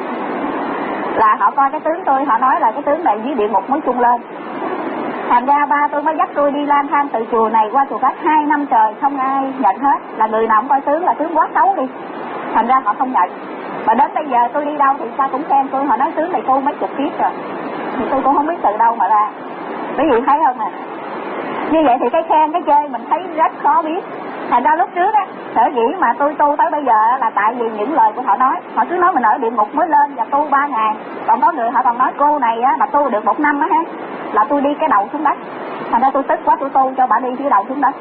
Là họ coi cái tướng tôi, họ nói là cái tướng này dưới địa ngục mới chung lên. Thành ra ba tôi mới dắt tôi đi lang thang từ chùa này qua chùa khác hai năm trời, không ai nhận hết. Là người nào cũng coi tướng là tướng quá xấu đi, thành ra họ không nhận. Và đến bây giờ tôi đi đâu thì sao cũng khen tôi, họ nói tướng này tu mấy chục kiếp rồi. Thì tôi cũng không biết từ đâu mà ra. Quý vị thấy không à? Như vậy thì cái khen cái chê mình thấy rất khó biết. Thành ra lúc trước á, sở dĩ mà tôi tu tới bây giờ là tại vì những lời của họ nói. Họ cứ nói mình ở địa ngục mới lên và tu ba ngày. Còn có người họ còn nói cô này á mà tu được một năm á ha, là tôi đi cái đầu xuống đất. Thành ra tôi tức quá tôi tu cho bà đi cái đầu xuống đất.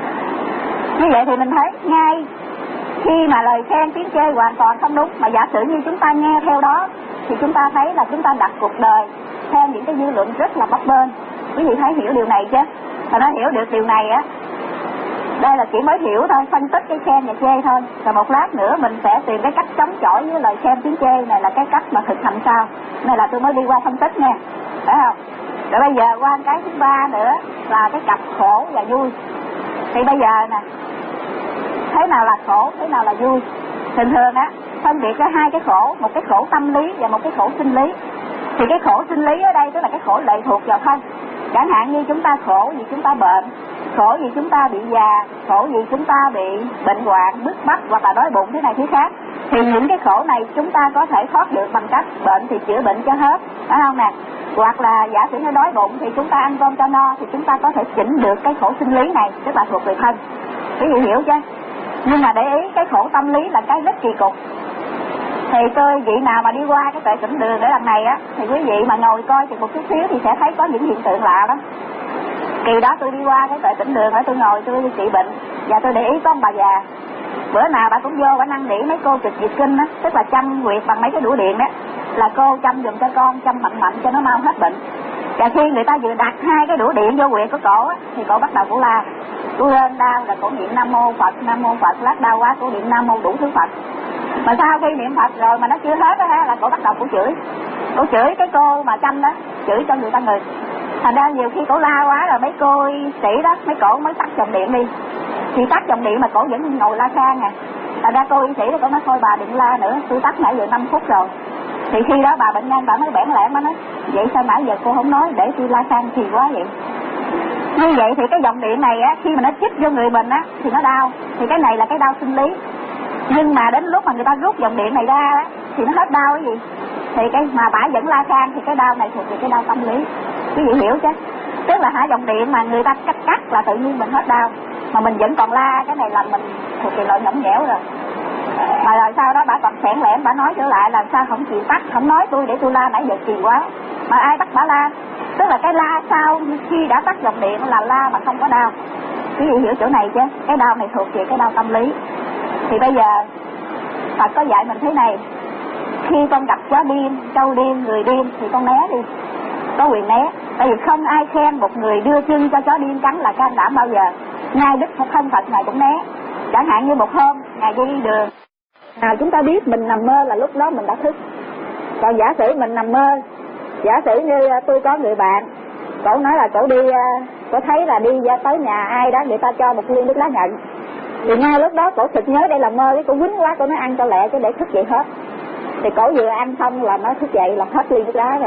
Như vậy thì mình thấy ngay khi mà lời khen tiếng chê hoàn toàn không đúng, mà giả sử như chúng ta nghe theo đó thì chúng ta thấy là chúng ta đặt cuộc đời theo những cái dư luận rất là bấp bênh. Quý vị thấy hiểu điều này chứ? Và nó hiểu được điều này á, đây là chỉ mới hiểu thôi, phân tích cái khen và chê thôi. Rồi một lát nữa mình sẽ tìm cái cách chống chọi với lời khen tiếng chê này là cái cách mà thực hành sao. Này là tôi mới đi qua phân tích nha, phải không? Rồi bây giờ qua cái thứ ba nữa là cái cặp khổ và vui. Thì bây giờ nè, thế nào là khổ, thế nào là vui? Thường thường á, phân biệt ra hai cái khổ, một cái khổ tâm lý và một cái khổ sinh lý. Thì cái khổ sinh lý ở đây tức là cái khổ lệ thuộc vào thân. Chẳng hạn như chúng ta khổ vì chúng ta bệnh, khổ vì chúng ta bị già, khổ vì chúng ta bị bệnh hoạn, bức bách hoặc là đói bụng thế này thế khác. Thì những cái khổ này chúng ta có thể thoát được bằng cách bệnh thì chữa bệnh cho hết, phải không nè? Hoặc là giả sử như đói bụng thì chúng ta ăn cơm cho no, thì chúng ta có thể chỉnh được cái khổ sinh lý này, tức là thuộc về thân. Quý vị hiểu chưa? Nhưng mà để ý cái khổ tâm lý là cái rất kỳ cục. Thì tôi vị nào mà đi qua cái tuệ tĩnh đường để lần này á, thì quý vị mà ngồi coi chừng một chút xíu thì sẽ thấy có những hiện tượng lạ lắm. Kỳ đó tôi đi qua cái tuệ tĩnh đường, ở tôi ngồi tôi trị bệnh, và tôi để ý có một bà già. Bữa nào bà cũng vô bà năn nỉ mấy cô trực dịch kinh á, tức là chăm huyệt bằng mấy cái đũa điện đó, là cô chăm giùm cho con, chăm mạnh mạnh cho nó mau hết bệnh. Và khi người ta vừa đặt hai cái đũa điện vô huyệt của cổ á, thì cổ bắt đầu cổ la, cô lên đau là cổ niệm Nam Mô Phật, Nam Mô Phật, lát đau quá cổ niệm Nam Mô đủ thứ Phật. Mà sau khi niệm Phật rồi mà nó chưa hết đó ha, là cổ bắt đầu cổ chửi. Cổ chửi cái cô mà chăm đó, chửi cho người ta ngừng. Thành ra nhiều khi cổ la quá rồi mấy cô sĩ đó, mấy cổ mới tắt dòng điện đi. Thì tắt dòng điện mà cổ vẫn ngồi la sang à. Thành ra cô y sĩ đó cổ nói thôi bà đừng la nữa, tôi tắt nãy giờ năm phút rồi. Thì khi đó bà bệnh nhân bà mới bẽn lẽn, bà nói vậy sao nãy giờ cô không nói để tôi la sang thì quá vậy. Như vậy thì cái dòng điện này á, khi mà nó chích vô người mình á thì nó đau. Thì cái này là cái đau sinh lý. Nhưng mà đến lúc mà người ta rút dòng điện này ra á, thì nó hết đau cái gì. Thì cái mà bả vẫn la sang thì cái đau này thuộc về cái đau tâm lý. Quý vị hiểu chứ? Tức là hả, dòng điện mà người ta cắt cắt là tự nhiên mình hết đau, mà mình vẫn còn la, cái này là mình thuộc về loại nhõng nhẽo rồi. Mà rồi sau đó bả còn xẻn lẻn, bả nói trở lại là sao không chịu tắt, không nói tôi để tôi la nãy giờ kỳ quá. Mà ai bắt bả la? Tức là cái la sau khi đã tắt dòng điện là la mà không có đau. Quý vị hiểu chỗ này chứ? Cái đau này thuộc về cái đau tâm lý. Thì bây giờ Phật có dạy mình thế này: khi con gặp chó điên, trâu điên, người điên thì con né đi, có quyền né. Tại vì không ai khen một người đưa chân cho chó điên cắn là can đảm bao giờ. Ngay Đức thân Phật Ngài cũng né. Chẳng hạn như một hôm ngày đi đường. À, chúng ta biết mình nằm mơ là lúc đó mình đã thức. Còn giả sử mình nằm mơ, giả sử như tôi có người bạn, cổ nói là cổ đi, cổ thấy là đi ra tới nhà ai đó, người ta cho một viên thuốc lá nhận, thì ngay lúc đó cổ sực nhớ đây là mơ, cái cổ quýnh quá, cổ nói ăn cho lẹ chứ để thức dậy hết. Thì cổ vừa ăn xong là nó thức dậy là hết viên thuốc lá rồi.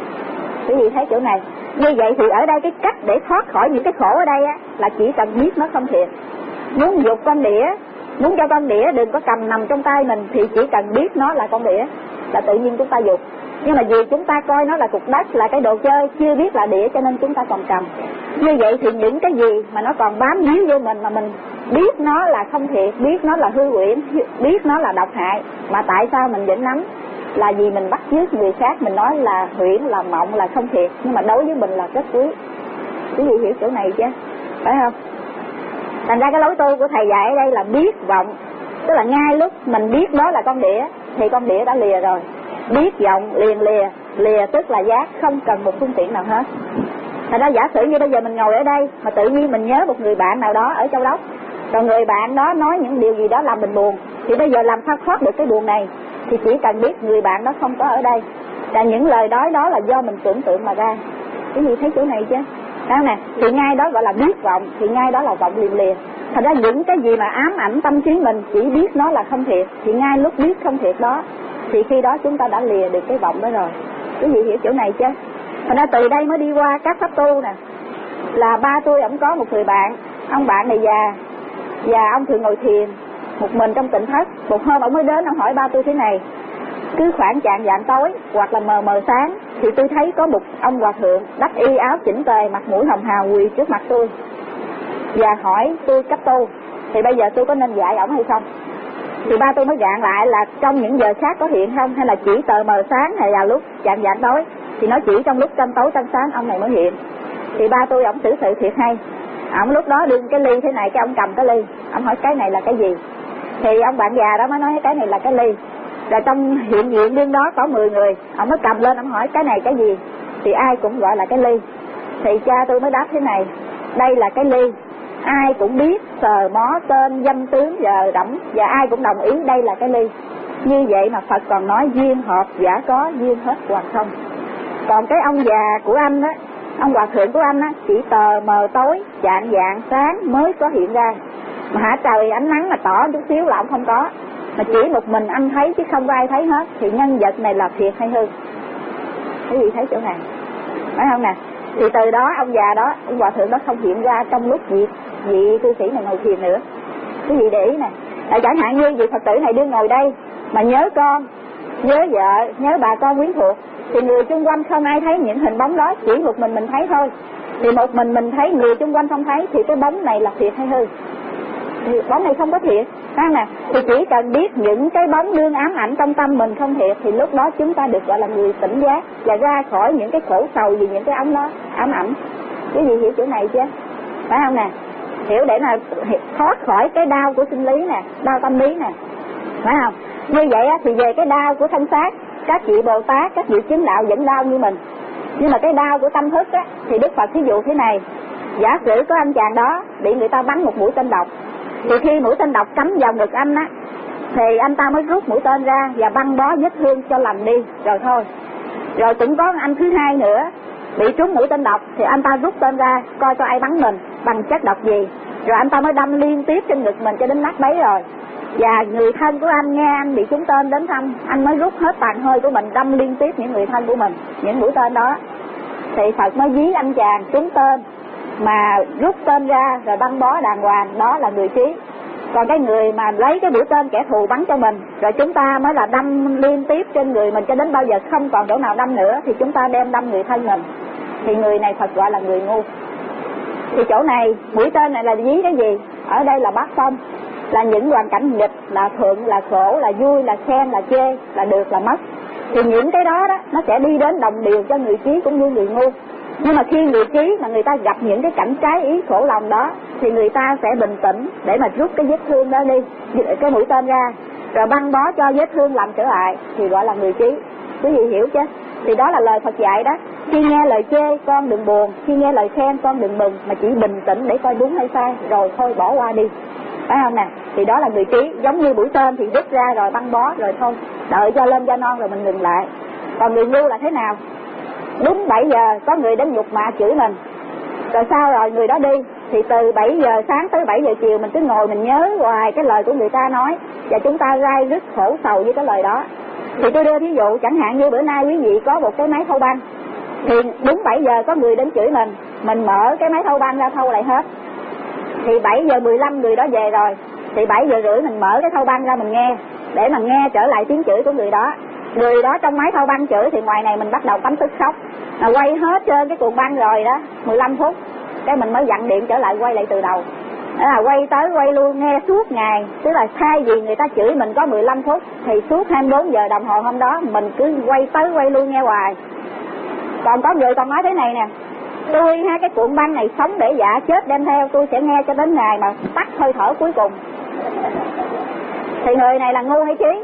Quý vị thấy chỗ này. Như vậy thì ở đây cái cách để thoát khỏi những cái khổ ở đây á, là chỉ cần biết nó không thiệt. Muốn dục con đĩa, muốn cho con đĩa đừng có cầm nằm trong tay mình, thì chỉ cần biết nó là con đĩa là tự nhiên chúng ta dục. Nhưng mà vì chúng ta coi nó là cục đất, là cái đồ chơi, chưa biết là đĩa, cho nên chúng ta còn cầm. Như vậy thì những cái gì mà nó còn bám víu vô mình mà mình biết nó là không thiệt, biết nó là hư huyễn, biết nó là độc hại, mà tại sao mình vẫn nắm? Là vì mình bắt chước người khác, mình nói là huyễn, là mộng, là không thiệt, nhưng mà đối với mình là rất quý. Quý vị hiểu chỗ này chứ, phải không? Thành ra cái lối tu của thầy dạy ở đây là biết vọng, tức là ngay lúc mình biết đó là con đĩa thì con đĩa đã lìa rồi. Biết vọng liền lìa, lìa tức là giác, không cần một phương tiện nào hết. Thành ra giả sử như bây giờ mình ngồi ở đây mà tự nhiên mình nhớ một người bạn nào đó ở Châu Đốc, còn người bạn đó nói những điều gì đó làm mình buồn, thì bây giờ làm sao thoát được cái buồn này? Thì chỉ cần biết người bạn đó không có ở đây, là những lời nói đó là do mình tưởng tượng mà ra. Cái gì thấy chỗ này chứ? Đó nè, thì ngay đó gọi là biết vọng, thì ngay đó là vọng liền lìa. Thành ra những cái gì mà ám ảnh tâm trí mình chỉ biết nó là không thiệt, thì ngay lúc biết không thiệt đó, thì khi đó chúng ta đã lìa được cái vọng đó rồi. Cái gì hiểu chỗ này chứ? Thành ra từ đây mới đi qua các pháp tu nè. Là ba tôi ổng có một người bạn, ông bạn này già, và ông thường ngồi thiền một mình trong tịnh thất. Một hôm ông mới đến, ông hỏi ba tôi thế này: cứ khoảng chạng vạng tối hoặc là mờ mờ sáng thì tôi thấy có một ông hòa thượng đắp y áo chỉnh tề, mặt mũi hồng hào quỳ trước mặt tôi và hỏi tôi cách tu, thì bây giờ tôi có nên dạy ổng hay không? Thì ba tôi mới gạn lại là trong những giờ khác có hiện không, hay là chỉ tờ mờ sáng hay là lúc chạng vạng tối? Thì nó chỉ trong lúc tranh tối tranh sáng ông này mới hiện. Thì ba tôi ổng xử sự thiệt hay. Ổng lúc đó đương cái ly thế này, cái ông cầm cái ly, ông hỏi cái này là cái gì? Thì ông bạn già đó mới nói cái này là cái ly. Rồi trong hiện diện đương đó có mười người, ông mới cầm lên ông hỏi cái này cái gì? Thì ai cũng gọi là cái ly. Thì cha tôi mới đáp thế này: đây là cái ly, ai cũng biết sờ mó tên danh tướng giờ đẫm, và ai cũng đồng ý đây là cái ly. Như vậy mà Phật còn nói duyên hợp giả có, duyên hết hoàn không. Còn cái ông già của anh á, ông hòa thượng của anh á, chỉ tờ mờ tối chạng vạng sáng mới có hiện ra. Mà hả trời ánh nắng mà tỏ chút xíu là ông không có, mà chỉ một mình anh thấy chứ không có ai thấy hết. Thì nhân vật này là thiệt hay hư? Cái gì thấy chỗ này, phải không nè? Thì từ đó ông già đó, ông hòa thượng đó không hiện ra trong lúc vị vị cư sĩ này ngồi thiền nữa. Cái gì để ý nè, tại chẳng hạn như vị Phật tử này đương ngồi đây mà nhớ con, nhớ vợ, nhớ bà con quyến thuộc, thì người xung quanh không ai thấy những hình bóng đó, chỉ một mình mình thấy thôi. Thì một mình mình thấy, người xung quanh không thấy, thì cái bóng này là thiệt hay hư? Thì bóng này không có thiệt, phải không nè? Thì chỉ cần biết những cái bóng đương ám ảnh trong tâm mình không thiệt, thì lúc đó chúng ta được gọi là người tỉnh giác, và ra khỏi những cái khổ sầu vì những cái ống đó ám ảnh. Cái gì hiểu chỗ này chứ, phải không nè? Hiểu để là thoát khỏi cái đau của sinh lý nè, đau tâm lý nè, phải không? Như vậy á, thì về cái đau của thân xác, các vị Bồ Tát, các vị chứng đạo vẫn đau như mình. Nhưng mà cái đau của tâm thức á, thì Đức Phật thí dụ thế này: giả sử có anh chàng đó bị người ta bắn một mũi tên độc, thì khi mũi tên độc cắm vào ngực anh á, thì anh ta mới rút mũi tên ra và băng bó vết thương cho lành đi, rồi thôi. Rồi cũng có anh thứ hai nữa bị trúng mũi tên độc, thì anh ta rút tên ra coi cho ai bắn mình, bằng chất độc gì, rồi anh ta mới đâm liên tiếp trên ngực mình cho đến nát bấy rồi. Và người thân của anh nghe anh bị trúng tên đến thăm, anh mới rút hết tàn hơi của mình đâm liên tiếp những người thân của mình những mũi tên đó. Thì Phật mới ví anh chàng trúng tên mà rút tên ra rồi băng bó đàng hoàng, đó là người trí. Còn cái người mà lấy cái mũi tên kẻ thù bắn cho mình, rồi chúng ta mới là đâm liên tiếp trên người mình cho đến bao giờ không còn chỗ nào đâm nữa, thì chúng ta đem đâm người thân mình, thì người này Phật gọi là người ngu. Thì chỗ này mũi tên này là ví cái gì? Ở đây là bát phong, là những hoàn cảnh nghịch, là thuận, là khổ, là vui, là khen, là chê, là được, là mất. Thì những cái đó đó nó sẽ đi đến đồng điều cho người trí cũng như người ngu. Nhưng mà khi người trí mà người ta gặp những cái cảnh trái ý khổ lòng đó, thì người ta sẽ bình tĩnh để mà rút cái vết thương đó đi, cái mũi tên ra, rồi băng bó cho vết thương lành trở lại, thì gọi là người trí. Quý vị hiểu chứ? Thì đó là lời Phật dạy đó. Khi nghe lời chê con đừng buồn, khi nghe lời khen con đừng mừng, mà chỉ bình tĩnh để coi đúng hay sai, rồi thôi bỏ qua đi, phải không nè? thì đó là người trí. Giống như mũi tên thì rút ra rồi băng bó rồi thôi, đợi cho lên da non rồi mình ngừng lại. Còn người ngu là thế nào? Đúng bảy giờ có người đến nhục mạ chửi mình, rồi sao rồi người đó đi, thì từ bảy giờ sáng tới bảy giờ chiều mình cứ ngồi mình nhớ hoài cái lời của người ta nói, và chúng ta rai rứt khổ sầu với cái lời đó. Thì tôi đưa ví dụ chẳng hạn như bữa nay quý vị có một cái máy thâu băng, thì đúng bảy giờ có người đến chửi mình, mình mở cái máy thâu băng ra thâu lại hết. Thì bảy giờ mười lăm người đó về rồi, thì bảy giờ rưỡi mình mở cái thâu băng ra mình nghe, để mình nghe trở lại tiếng chửi của người đó. Người đó trong máy thâu băng chửi thì ngoài này mình bắt đầu cắm tức khóc, mà quay hết trên cái cuộn băng rồi đó mười lăm phút, cái mình mới dặn điện trở lại quay lại từ đầu. Đó là quay tới quay luôn nghe suốt ngày. Tức là thay vì người ta chửi mình có mười lăm phút thì suốt hai mươi bốn giờ đồng hồ hôm đó mình cứ quay tới quay luôn nghe hoài. Còn có người còn nói thế này nè: tôi ha, cái cuộn băng này sống để dạ chết đem theo, tôi sẽ nghe cho đến ngày mà tắt hơi thở cuối cùng. Thì người này là ngu hay trí?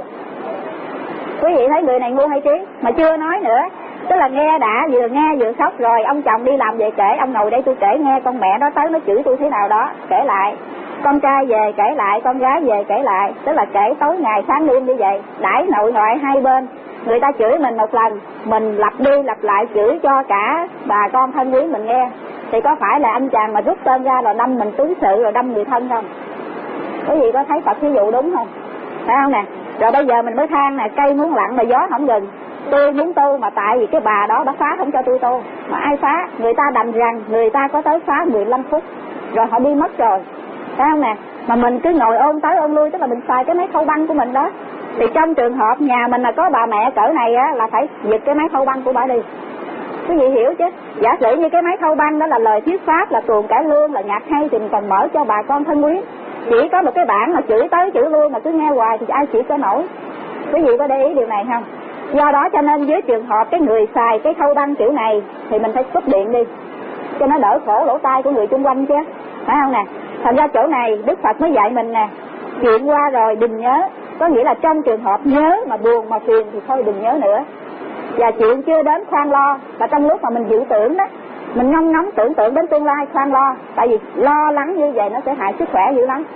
Quý vị thấy người này ngu hay trí? Mà chưa nói nữa, tức là nghe đã, vừa nghe vừa khóc. Rồi ông chồng đi làm về kể, ông ngồi đây tôi kể nghe con mẹ đó tới nó chửi tôi thế nào đó, kể lại. Con trai về kể lại, con gái về kể lại. Tức là kể tối ngày sáng đêm như vậy, đãi nội ngoại hai bên. Người ta chửi mình một lần, mình lặp đi lặp lại chửi cho cả bà con thân quý mình nghe. Thì có phải là anh chàng mà rút tên ra rồi đâm mình tướng sự rồi đâm người thân không? Quý vị có thấy Phật thí dụ đúng không? Phải không nè? Rồi bây giờ mình mới than nè, cây muốn lặng mà gió không ngừng. Tôi muốn tu mà tại vì cái bà đó đã phá không cho tôi tu. Mà ai phá? Người ta đành rằng người ta có tới phá mười lăm phút rồi họ đi mất rồi. Phải không nè? Mà mình cứ ngồi ôn tới ôn lui, tức là mình xài cái máy thâu băng của mình đó. Thì trong trường hợp nhà mình là có bà mẹ cỡ này á, là phải giật cái máy thâu băng của bà đi. Quý vị hiểu chứ? Giả sử như cái máy thâu băng đó là lời thuyết pháp, là tuồng cải lương, là nhạc hay, thì mình còn mở cho bà con thân quyến. Chỉ có một cái bản mà chửi tới chửi lui mà cứ nghe hoài thì ai chịu có nổi. Quý vị có để ý điều này không? Do đó cho nên với trường hợp cái người xài cái thâu băng kiểu này thì mình phải cúp điện đi, cho nó đỡ khổ lỗ tai của người xung quanh chứ, phải không nè? Thành ra chỗ này Đức Phật mới dạy mình nè, chuyện qua rồi đừng nhớ. Có nghĩa là trong trường hợp nhớ mà buồn mà phiền thì thôi đừng nhớ nữa. Và chuyện chưa đến khoan lo, và trong lúc mà mình dự tưởng đó, mình ngông ngóng tưởng tượng đến tương lai, khoan lo. Tại vì lo lắng như vậy nó sẽ hại sức khỏe dữ lắm.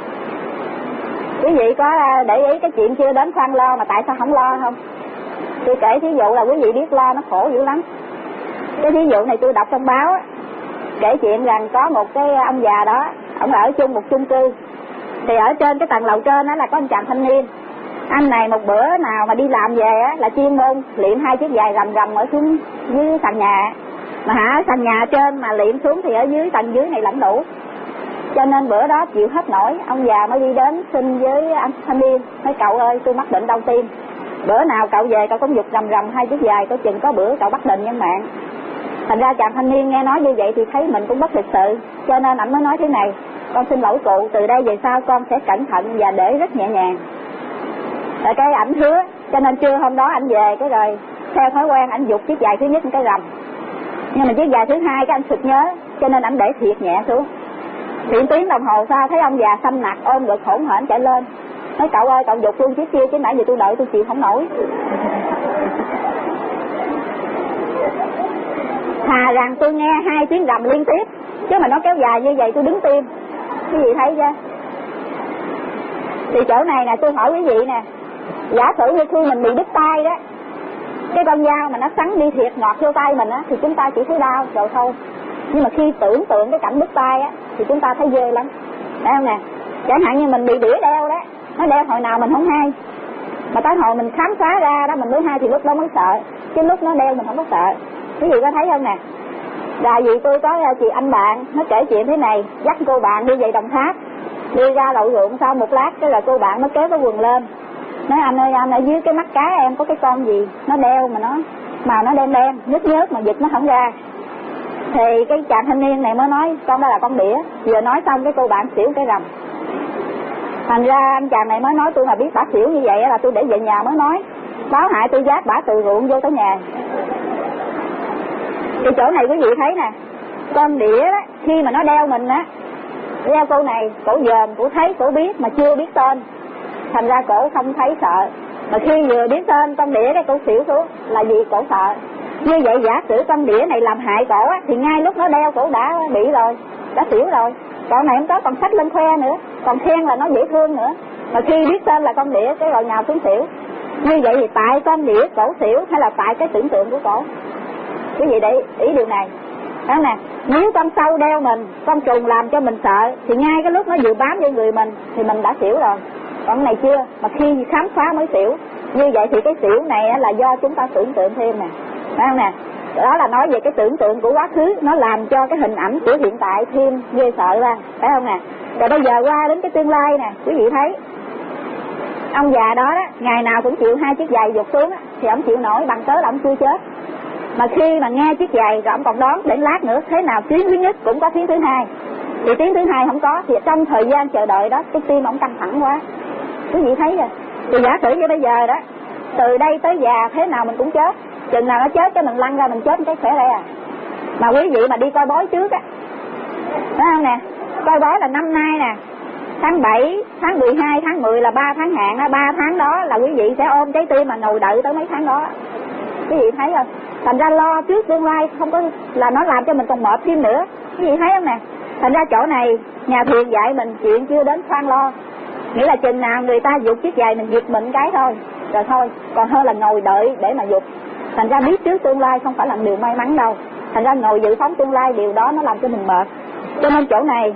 Quý vị có để ý cái chuyện chưa đến khoan lo mà tại sao không lo không? Tôi kể thí dụ là quý vị biết lo nó khổ dữ lắm. Cái thí dụ này tôi đọc trong báo á, kể chuyện rằng có một cái ông già đó, ông ở chung một chung cư. Thì ở trên cái tầng lầu trên đó là có một chàng thanh niên. Anh này một bữa nào mà đi làm về á là chuyên môn liệm hai chiếc giày rầm rầm ở xuống dưới sàn nhà. Mà hả, sàn nhà trên mà liệm xuống thì ở dưới tầng dưới này lạnh đủ. Cho nên bữa đó chịu hết nổi, ông già mới đi đến xin với anh thanh niên: nói cậu ơi, tôi mắc bệnh đau tim, bữa nào cậu về cậu cũng giục rầm rầm hai chiếc giày, có chừng có bữa cậu bắt định nhân mạng. Thành ra chàng thanh niên nghe nói như vậy thì thấy mình cũng bất lịch sự, cho nên ảnh mới nói thế này: con xin lỗi cụ, từ đây về sau con sẽ cẩn thận và để rất nhẹ nhàng. Rồi cái ảnh hứa, cho nên trưa hôm đó ảnh về cái rồi theo thói quen ảnh giục chiếc giày thứ nhất một cái rầm, nhưng mà chiếc giày thứ hai cái anh sực nhớ, cho nên ảnh để thiệt nhẹ xuống. Thì tiếng đồng hồ sau thấy ông già xăm nặc ôm ngực hổn hển chạy lên, nói cậu ơi cậu giục luôn chiếc kia chứ nãy giờ tôi đợi tôi chịu không nổi. Thà rằng tôi nghe hai tiếng rầm liên tiếp, chứ mà nó kéo dài như vậy tôi đứng tim. Quý vị thấy chưa? Thì chỗ này nè, tôi hỏi quý vị nè, giả sử như khi mình bị đứt tay đó, cái con dao mà nó sắn đi thiệt ngọt vô tay mình á, thì chúng ta chỉ thấy đau rồi thôi. Nhưng mà khi tưởng tượng cái cảnh đứt tay á thì chúng ta thấy ghê lắm, phải không nè? Chẳng hạn như mình bị đĩa đeo đó, nó đeo hồi nào mình không hay, mà tới hồi mình khám phá ra đó mình mới hay thì lúc đó mới sợ, chứ lúc nó đeo mình không có sợ. Quý vị có thấy không nè? Là vì tôi có chị anh bạn, nó kể chuyện thế này: dắt cô bạn đi về Đồng Tháp, đi ra lậu ruộng sau một lát cái là cô bạn nó kéo cái quần lên, nói anh ơi anh, ở dưới cái mắt cá em có cái con gì nó đeo mà nó màu nó đen đen nhớt nhớt mà giật nó không ra. Thì cái chàng thanh niên này mới nói con đó là con đĩa. Vừa nói xong cái cô bạn xỉu cái rầm. Thành ra anh chàng này mới nói tôi mà biết bả xỉu như vậy là tôi để về nhà mới nói, báo hại tôi dắt bả từ ruộng vô tới nhà. Thì chỗ này quý vị thấy nè, con đĩa đó, khi mà nó đeo mình á, đeo cô này cổ dòm, cổ thấy cổ biết mà chưa biết tên, thành ra cổ không thấy sợ. Mà khi vừa biết tên con đĩa cái cổ xỉu xuống là vì cổ sợ. Như vậy giả sử con đĩa này làm hại cổ á, thì ngay lúc nó đeo cổ đã bị rồi, đã xỉu rồi. Còn này không có, còn xách lên khoe nữa. còn khen là nó dễ thương nữa. Mà khi biết tên là con đĩa cái rồi nhào xuống xỉu. Như vậy thì tại con đĩa cổ xỉu hay là tại cái tưởng tượng của cổ? Quý vị để ý điều này. Đó nè, nếu con sâu đeo mình, con trùng làm cho mình sợ, thì ngay cái lúc nó vừa bám vô người mình thì mình đã xỉu rồi. Còn này chưa, mà khi khám phá mới xỉu. Như vậy thì cái xỉu này là do chúng ta tưởng tượng thêm nè. Đó nè, đó là nói về cái tưởng tượng của quá khứ, nó làm cho cái hình ảnh của hiện tại thêm ghê sợ ra, phải không nè? Rồi bây giờ qua đến cái tương lai nè, quý vị thấy ông già đó, đó ngày nào cũng chịu hai chiếc giày giục xuống đó, thì ông chịu nổi bằng cớ là ông chưa chết. Mà khi mà nghe chiếc giày rồi ông còn đoán để lát nữa thế nào tiếng thứ nhất cũng có tiếng thứ hai, thì tiếng thứ hai không có, thì trong thời gian chờ đợi đó cái tim ông căng thẳng quá. Quý vị thấy rồi. Thì giả sử như bây giờ đó, từ đây tới già thế nào mình cũng chết, chừng nào nó chết cho mình lăn ra mình chết cái khỏe đây à. Mà quý vị mà đi coi bói trước á, phải không nè, coi bói là năm nay nè, tháng bảy, tháng mười hai, tháng mười là ba tháng hạn á, ba tháng đó là quý vị sẽ ôm trái tim mà ngồi đợi tới mấy tháng đó. Quý vị thấy không? Thành ra lo trước tương lai không có là nó làm cho mình còn mệt thêm nữa. Quý vị thấy không nè? Thành ra chỗ này nhà thiền dạy mình chuyện chưa đến khoan lo. Nghĩa là chừng nào người ta giục chiếc giày mình giật mình cái thôi, rồi thôi, còn hơn là ngồi đợi để mà giục. Thành ra biết trước tương lai không phải là điều may mắn đâu. Thành ra ngồi dự phóng tương lai điều đó nó làm cho mình mệt. Cho nên chỗ này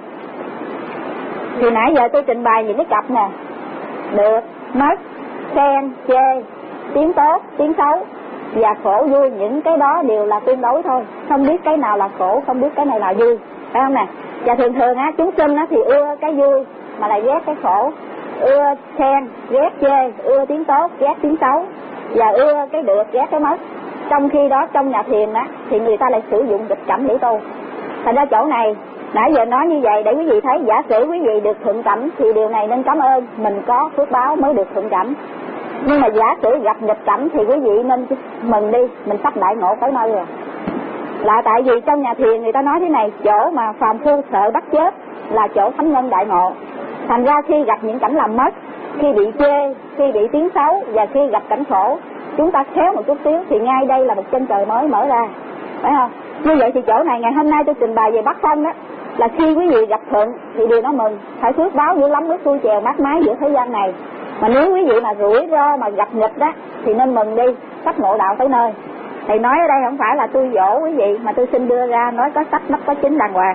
thì nãy giờ tôi trình bày những cái cặp nè, được, mất, khen, chê, tiếng tốt, tiếng xấu và khổ vui, những cái đó đều là tương đối thôi. Không biết cái nào là khổ, không biết cái này là vui, phải không nè? Và thường thường á, chúng sinh á thì ưa cái vui mà lại ghét cái khổ, ưa khen, ghét chê, ưa tiếng tốt, ghét tiếng xấu, và ưa cái được, ghét cái mất. Trong khi đó trong nhà thiền á thì người ta lại sử dụng nghịch cảnh để tu. Thành ra chỗ này nãy giờ nói như vậy để quý vị thấy, giả sử quý vị được thuận cảnh thì điều này nên cảm ơn, mình có phước báo mới được thuận cảnh. Nhưng mà giả sử gặp nghịch cảnh thì quý vị nên mừng đi, mình sắp đại ngộ tới nơi rồi. Là tại vì trong nhà thiền người ta nói thế này, chỗ mà phàm phu sợ bắt chết là chỗ thánh nhân đại ngộ. Thành ra khi gặp những cảnh làm mất, khi bị chê, khi bị tiếng xấu và khi gặp cảnh khổ, chúng ta khéo một chút xíu thì ngay đây là một chân trời mới mở ra, phải không? Như vậy thì chỗ này ngày hôm nay tôi trình bày về Bắc Phong đó, là khi quý vị gặp thuận thì điều nó mừng, phải phước báo dữ lắm mới xuôi chèo mát mái giữa thế gian này. Mà nếu quý vị mà rủi ro mà gặp nghịch đó thì nên mừng đi, sắp ngộ đạo tới nơi. Thì nói ở đây không phải là tôi dỗ quý vị, mà tôi xin đưa ra nói có sách nắp có chính đàng hoàng.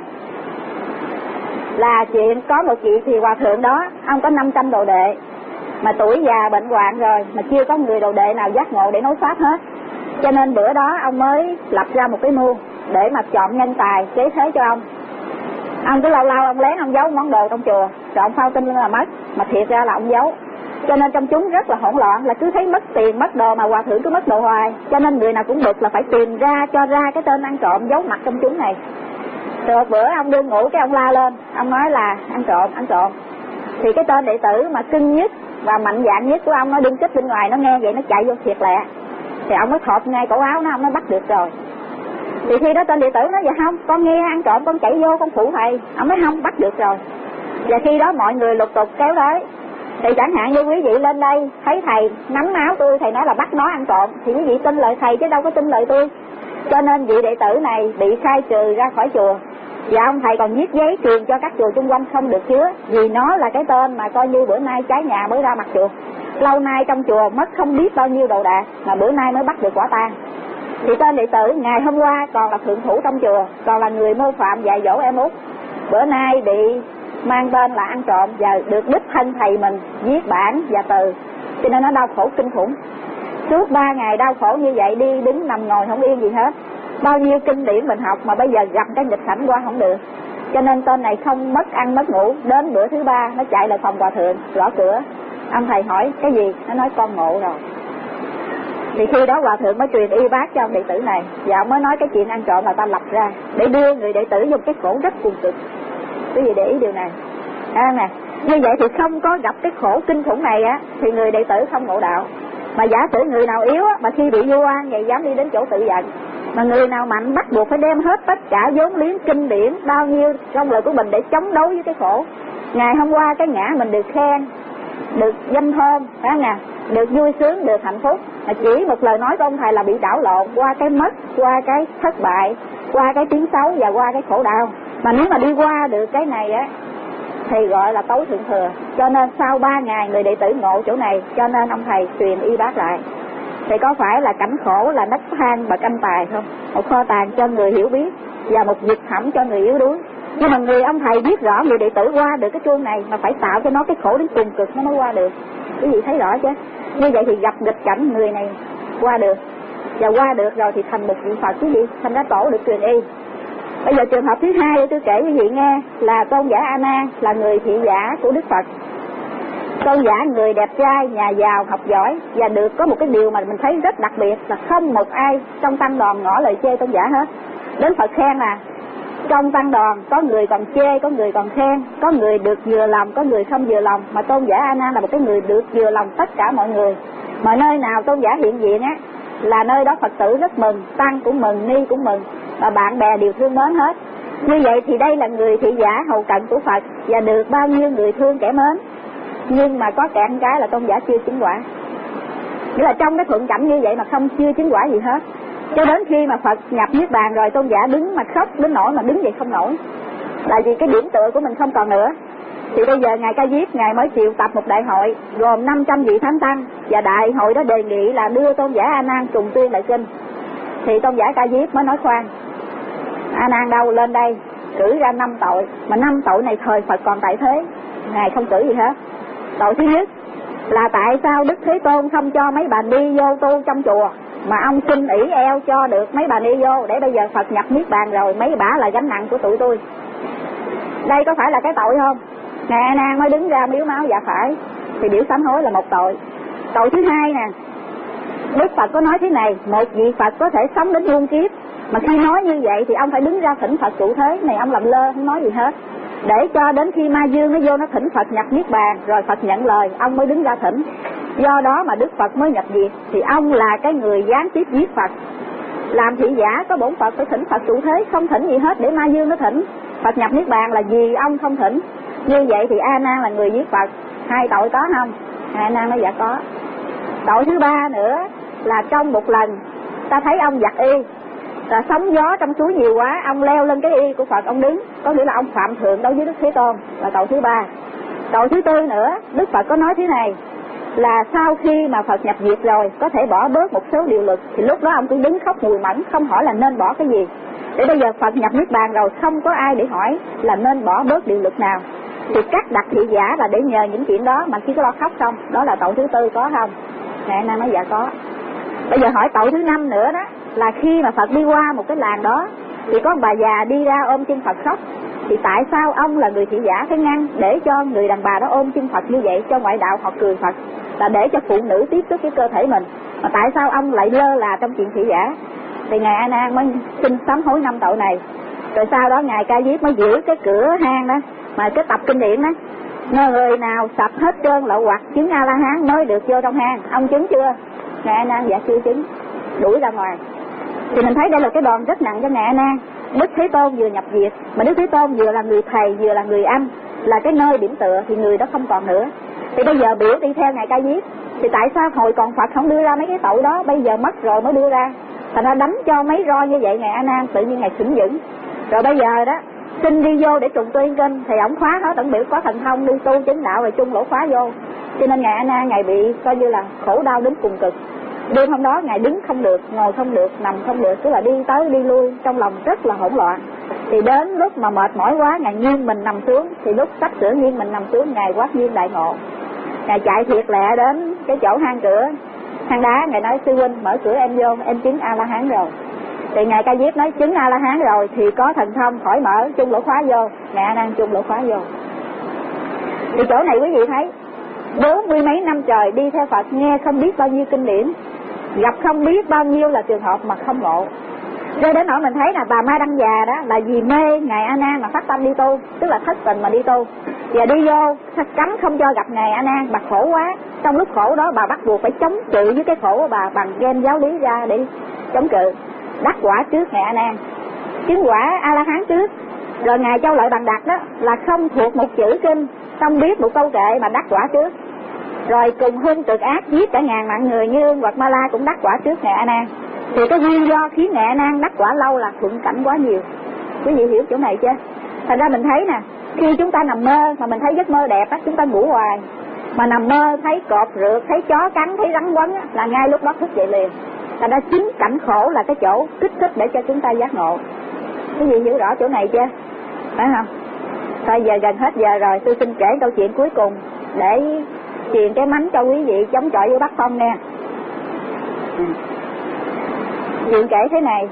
Là chuyện có một vị thì hòa thượng đó, ông có năm trăm đồ đệ, mà tuổi già bệnh hoạn rồi, mà chưa có người đồ đệ nào giác ngộ để nói pháp hết. Cho nên bữa đó ông mới lập ra một cái mưu để mà chọn nhân tài kế thế cho ông. Ông cứ lâu lâu ông lén ông giấu món đồ trong chùa, rồi ông phao tin lên là mất, mà thiệt ra là ông giấu. Cho nên trong chúng rất là hỗn loạn, là cứ thấy mất tiền mất đồ mà hòa thượng cứ mất đồ hoài. Cho nên người nào cũng bực là phải tìm ra cho ra cái tên ăn trộm giấu mặt trong chúng này. Rồi một bữa ông đương ngủ cái ông la lên, ông nói là ăn trộm, ăn trộm. Thì cái tên đệ tử mà cưng nhất và mạnh dạn nhất của ông nó đương chích bên ngoài, nó nghe vậy nó chạy vô thiệt lẹ. Thì ông mới thọt ngay cổ áo nó, ông mới bắt được rồi. Thì khi đó tên đệ tử nói dạ không, con nghe ăn trộm con chạy vô con phụ thầy. Ông nói không, bắt được rồi. Và khi đó mọi người lục tục kéo tới. Thì chẳng hạn như quý vị lên đây thấy thầy nắm áo tôi, thầy nói là bắt nó ăn trộm, thì quý vị tin lời thầy chứ đâu có tin lời tôi. Cho nên vị đệ tử này bị khai trừ ra khỏi chùa. Và ông thầy còn viết giấy truyền cho các chùa xung quanh không được chứa, vì nó là cái tên mà coi như bữa nay trái nhà mới ra mặt chùa. Lâu nay trong chùa mất không biết bao nhiêu đồ đạc, mà bữa nay mới bắt được quả tang. Thì tên đệ tử ngày hôm qua còn là thượng thủ trong chùa, còn là người mô phạm dạy dỗ em út, bữa nay bị mang tên là ăn trộm và được đích thân thầy mình viết bản và từ, cho nên nó đau khổ kinh khủng. Suốt ba ngày đau khổ như vậy, đi đứng nằm ngồi không yên gì hết. Bao nhiêu kinh điển mình học mà bây giờ gặp cái nghịch cảnh qua không được. Cho nên tên này không mất ăn mất ngủ, đến bữa thứ ba nó chạy lại phòng hòa thượng gõ cửa. Ông thầy hỏi cái gì, nó nói con ngộ rồi. Thì khi đó hòa thượng mới truyền y bác cho ông đệ tử này, và ông mới nói cái chuyện ăn trộm là ta lập ra để đưa người đệ tử vô cái khổ rất cùng cực. Quý vị để ý điều này à, nè. Như vậy thì không có gặp cái khổ kinh khủng này á thì người đệ tử không ngộ đạo. Mà giả sử người nào yếu á, mà khi bị vu oan vậy dám đi đến chỗ tự giận. Mà người nào mạnh bắt buộc phải đem hết tất cả vốn liếng kinh điển bao nhiêu trong lời của mình để chống đối với cái khổ. Ngày hôm qua cái ngã mình được khen, được danh thơm, phải nè, được vui sướng, được hạnh phúc, mà chỉ một lời nói của ông thầy là bị đảo lộn qua cái mất, qua cái thất bại, qua cái tiếng xấu và qua cái khổ đau. Mà nếu mà đi qua được cái này á thì gọi là tối thượng thừa. Cho nên sau ba ngày người đệ tử ngộ chỗ này, cho nên ông thầy truyền y bát lại. Thì có phải là cảnh khổ là nấc thang bậc anh tài không? Một kho tàng cho người hiểu biết và một vực thẳm cho người yếu đuối. Nhưng mà người ông thầy biết rõ người đệ tử qua được cái chuông này, mà phải tạo cho nó cái khổ đến cùng cực nó mới qua được. Quý vị thấy rõ chứ? Như vậy thì gặp nghịch cảnh người này qua được, và qua được rồi thì thành một vị Phật quý vị, thành ra tổ được truyền y. Bây giờ trường hợp thứ hai để tôi kể quý vị nghe là tôn giả A Nan, là người thị giả của Đức Phật. Tôn giả người đẹp trai, nhà giàu, học giỏi, và được có một cái điều mà mình thấy rất đặc biệt là không một ai trong tăng đoàn ngỏ lời chê tôn giả hết. Đến Phật khen là trong tăng đoàn có người còn chê, có người còn khen, có người được vừa lòng, có người không vừa lòng, mà tôn giả A Nan là một cái người được vừa lòng tất cả mọi người. Mà nơi nào tôn giả hiện diện á là nơi đó Phật tử rất mừng, tăng cũng mừng, ni cũng mừng, và bạn bè đều thương mến hết. Như vậy thì đây là người thị giả hầu cận của Phật và được bao nhiêu người thương kẻ mến. Nhưng mà có kẹt cái là tôn giả chưa chứng quả. Nghĩa là trong cái thuận cảnh như vậy mà không chưa chứng quả gì hết. Cho đến khi mà Phật nhập niết bàn rồi, tôn giả đứng mà khóc đến nỗi mà đứng dậy không nổi. Là vì cái điểm tựa của mình không còn nữa. Thì bây giờ Ngài Ca Diếp, Ngài mới triệu tập một đại hội gồm năm trăm vị thánh tăng, và đại hội đó đề nghị là đưa tôn giả A Nan trùng tuyên lại kinh. Thì tôn giả Ca Diếp mới nói khoan, A Nan đâu, lên đây cử ra năm tội, mà năm tội này thời Phật còn tại thế, Ngài không cử gì hết. Tội thứ nhất là tại sao Đức Thế Tôn không cho mấy bà ni vô tu trong chùa, mà ông xin ỷ eo cho được mấy bà ni vô, để bây giờ Phật nhập niết bàn rồi mấy bả là gánh nặng của tụi tôi. Đây có phải là cái tội không? Ngài A Nan mới đứng ra miếu máu dạ phải, thì biểu sám hối là một tội. Tội thứ hai nè, Đức Phật có nói thế này, một vị Phật có thể sống đến muôn kiếp, mà khi nói như vậy thì ông phải đứng ra thỉnh Phật trụ thế. Này ông làm lơ không nói gì hết, để cho đến khi ma dương nó vô nó thỉnh Phật nhập niết bàn rồi Phật nhận lời, ông mới đứng ra thỉnh. Do đó mà Đức Phật mới nhập diệt. Thì ông là cái người gián tiếp giết Phật. Làm thị giả có bổn Phật phải thỉnh Phật trụ thế, không thỉnh gì hết để ma dương nó thỉnh Phật nhập niết bàn, là vì ông không thỉnh. Như vậy thì A Nan là người giết Phật. Hai tội có không? A Nan nói dạ có. Tội thứ ba nữa là trong một lần ta thấy ông giặt y, là sóng gió trong suối nhiều quá, ông leo lên cái y của Phật ông đứng, có nghĩa là ông phạm thượng đối với Đức Thế Tôn, là tội thứ ba. Tội thứ tư nữa, Đức Phật có nói thế này, là sau khi mà Phật nhập diệt rồi có thể bỏ bớt một số điều luật, thì lúc đó ông cứ đứng khóc mùi mẫn, không hỏi là nên bỏ cái gì. Để bây giờ Phật nhập niết bàn rồi không có ai để hỏi là nên bỏ bớt điều luật nào, thì cắt đặt thị giả là để nhờ những chuyện đó, mà khi có lo khóc xong, đó là tội thứ tư có không? Ngài Nan nói dạ có. Bây giờ hỏi tội thứ năm nữa đó, là khi mà Phật đi qua một cái làng đó thì có bà già đi ra ôm chân Phật khóc. Thì tại sao ông là người thị giả phải ngăn để cho người đàn bà đó ôm chân Phật như vậy? Cho ngoại đạo họ cười Phật là để cho phụ nữ tiếp xúc với cơ thể mình, mà tại sao ông lại lơ là trong chuyện thị giả? Thì Ngài A Nan mới xin sám hối năm tội này. Rồi sau đó Ngài Ca Diếp mới giữ cái cửa hang đó, mà cái tập kinh điển đó, người nào sạch hết trơn lậu hoặc chứng A La Hán mới được vô trong hang. Ông chứng chưa? Ngài A Nan dạ chưa chứng, đuổi ra ngoài. Thì mình thấy đây là cái đòn rất nặng cho Ngài A Nan. Đức Thế Tôn vừa nhập diệt, mà Đức Thế Tôn vừa là người thầy vừa là người anh, là cái nơi điểm tựa, thì người đó không còn nữa. Thì bây giờ biểu đi theo Ngài Ca Diếp, thì tại sao hồi còn Phật không đưa ra mấy cái tội đó, bây giờ mất rồi mới đưa ra? Thành ra đánh cho mấy roi như vậy, Ngài A Nan tự nhiên Ngài xỉn dữ. Rồi bây giờ đó xin đi vô để trùng tuyên kinh, thì ổng khóa hết, ổng biểu có thần thông đi tu chứng đạo rồi chung lỗ khóa vô. Cho nên Ngài A Nan Ngài bị coi như là khổ đau đến cùng cực. Đêm hôm đó Ngài đứng không được, ngồi không được, nằm không được, tức là đi tới đi lui, trong lòng rất là hỗn loạn. Thì đến lúc mà mệt mỏi quá, Ngài nghiêng mình nằm xuống. Thì lúc sắp sửa nghiêng mình nằm xuống, Ngài quát nhiên đại ngộ. Ngài chạy thiệt lẹ đến cái chỗ hang cửa, hang đá. Ngài nói sư huynh mở cửa em vô, em chứng A La Hán rồi. Thì Ngài Ca Diếp nói chứng A La Hán rồi thì có thần thông khỏi mở, chung lỗ khóa vô. Ngài A Nan chung lỗ khóa vô. Thì chỗ này quý vị thấy bốn mươi mấy năm trời đi theo Phật, nghe không biết bao nhiêu kinh điển, gặp không biết bao nhiêu là trường hợp mà không ngộ. Rồi đến nỗi mình thấy là bà Mai Đăng Già đó là vì mê Ngài A Nan mà phát tâm đi tu, tức là thất tình mà đi tu, và đi vô cấm không cho gặp Ngài A Nan. Bà khổ quá, trong lúc khổ đó bà bắt buộc phải chống cự với cái khổ của bà bằng ghen giáo lý ra để chống cự. Đắc quả trước Ngài A Nan, chứng quả A La Hán trước. Rồi Ngài Châu Lợi Bằng Đạt đó là không thuộc một chữ kinh, không biết một câu kệ mà đắc quả trước. Rồi cùng hung cực ác giết cả ngàn mạng người như Ương Quật Ma La cũng đắc quả trước Ngài A Nan. Thì cái nguyên do khiến Ngài A Nan đắc quả lâu là thuận cảnh quá nhiều. Quý vị hiểu chỗ này chưa? Thành ra mình thấy nè, Khi chúng ta nằm mơ mà mình thấy giấc mơ đẹp á, chúng ta ngủ hoài. Mà nằm mơ thấy cọp rượt, thấy chó cắn, thấy rắn quấn á, là ngay lúc đó thức dậy liền. Thành ra chính cảnh khổ là cái chỗ kích thích để cho chúng ta giác ngộ. Cái gì hiểu rõ chỗ này chưa? Phải không? Thôi giờ gần hết giờ rồi, tôi xin kể câu chuyện cuối cùng để truyền cái mánh cho quý vị chống chọi với Bác Phong nghe. Chuyện kể thế này,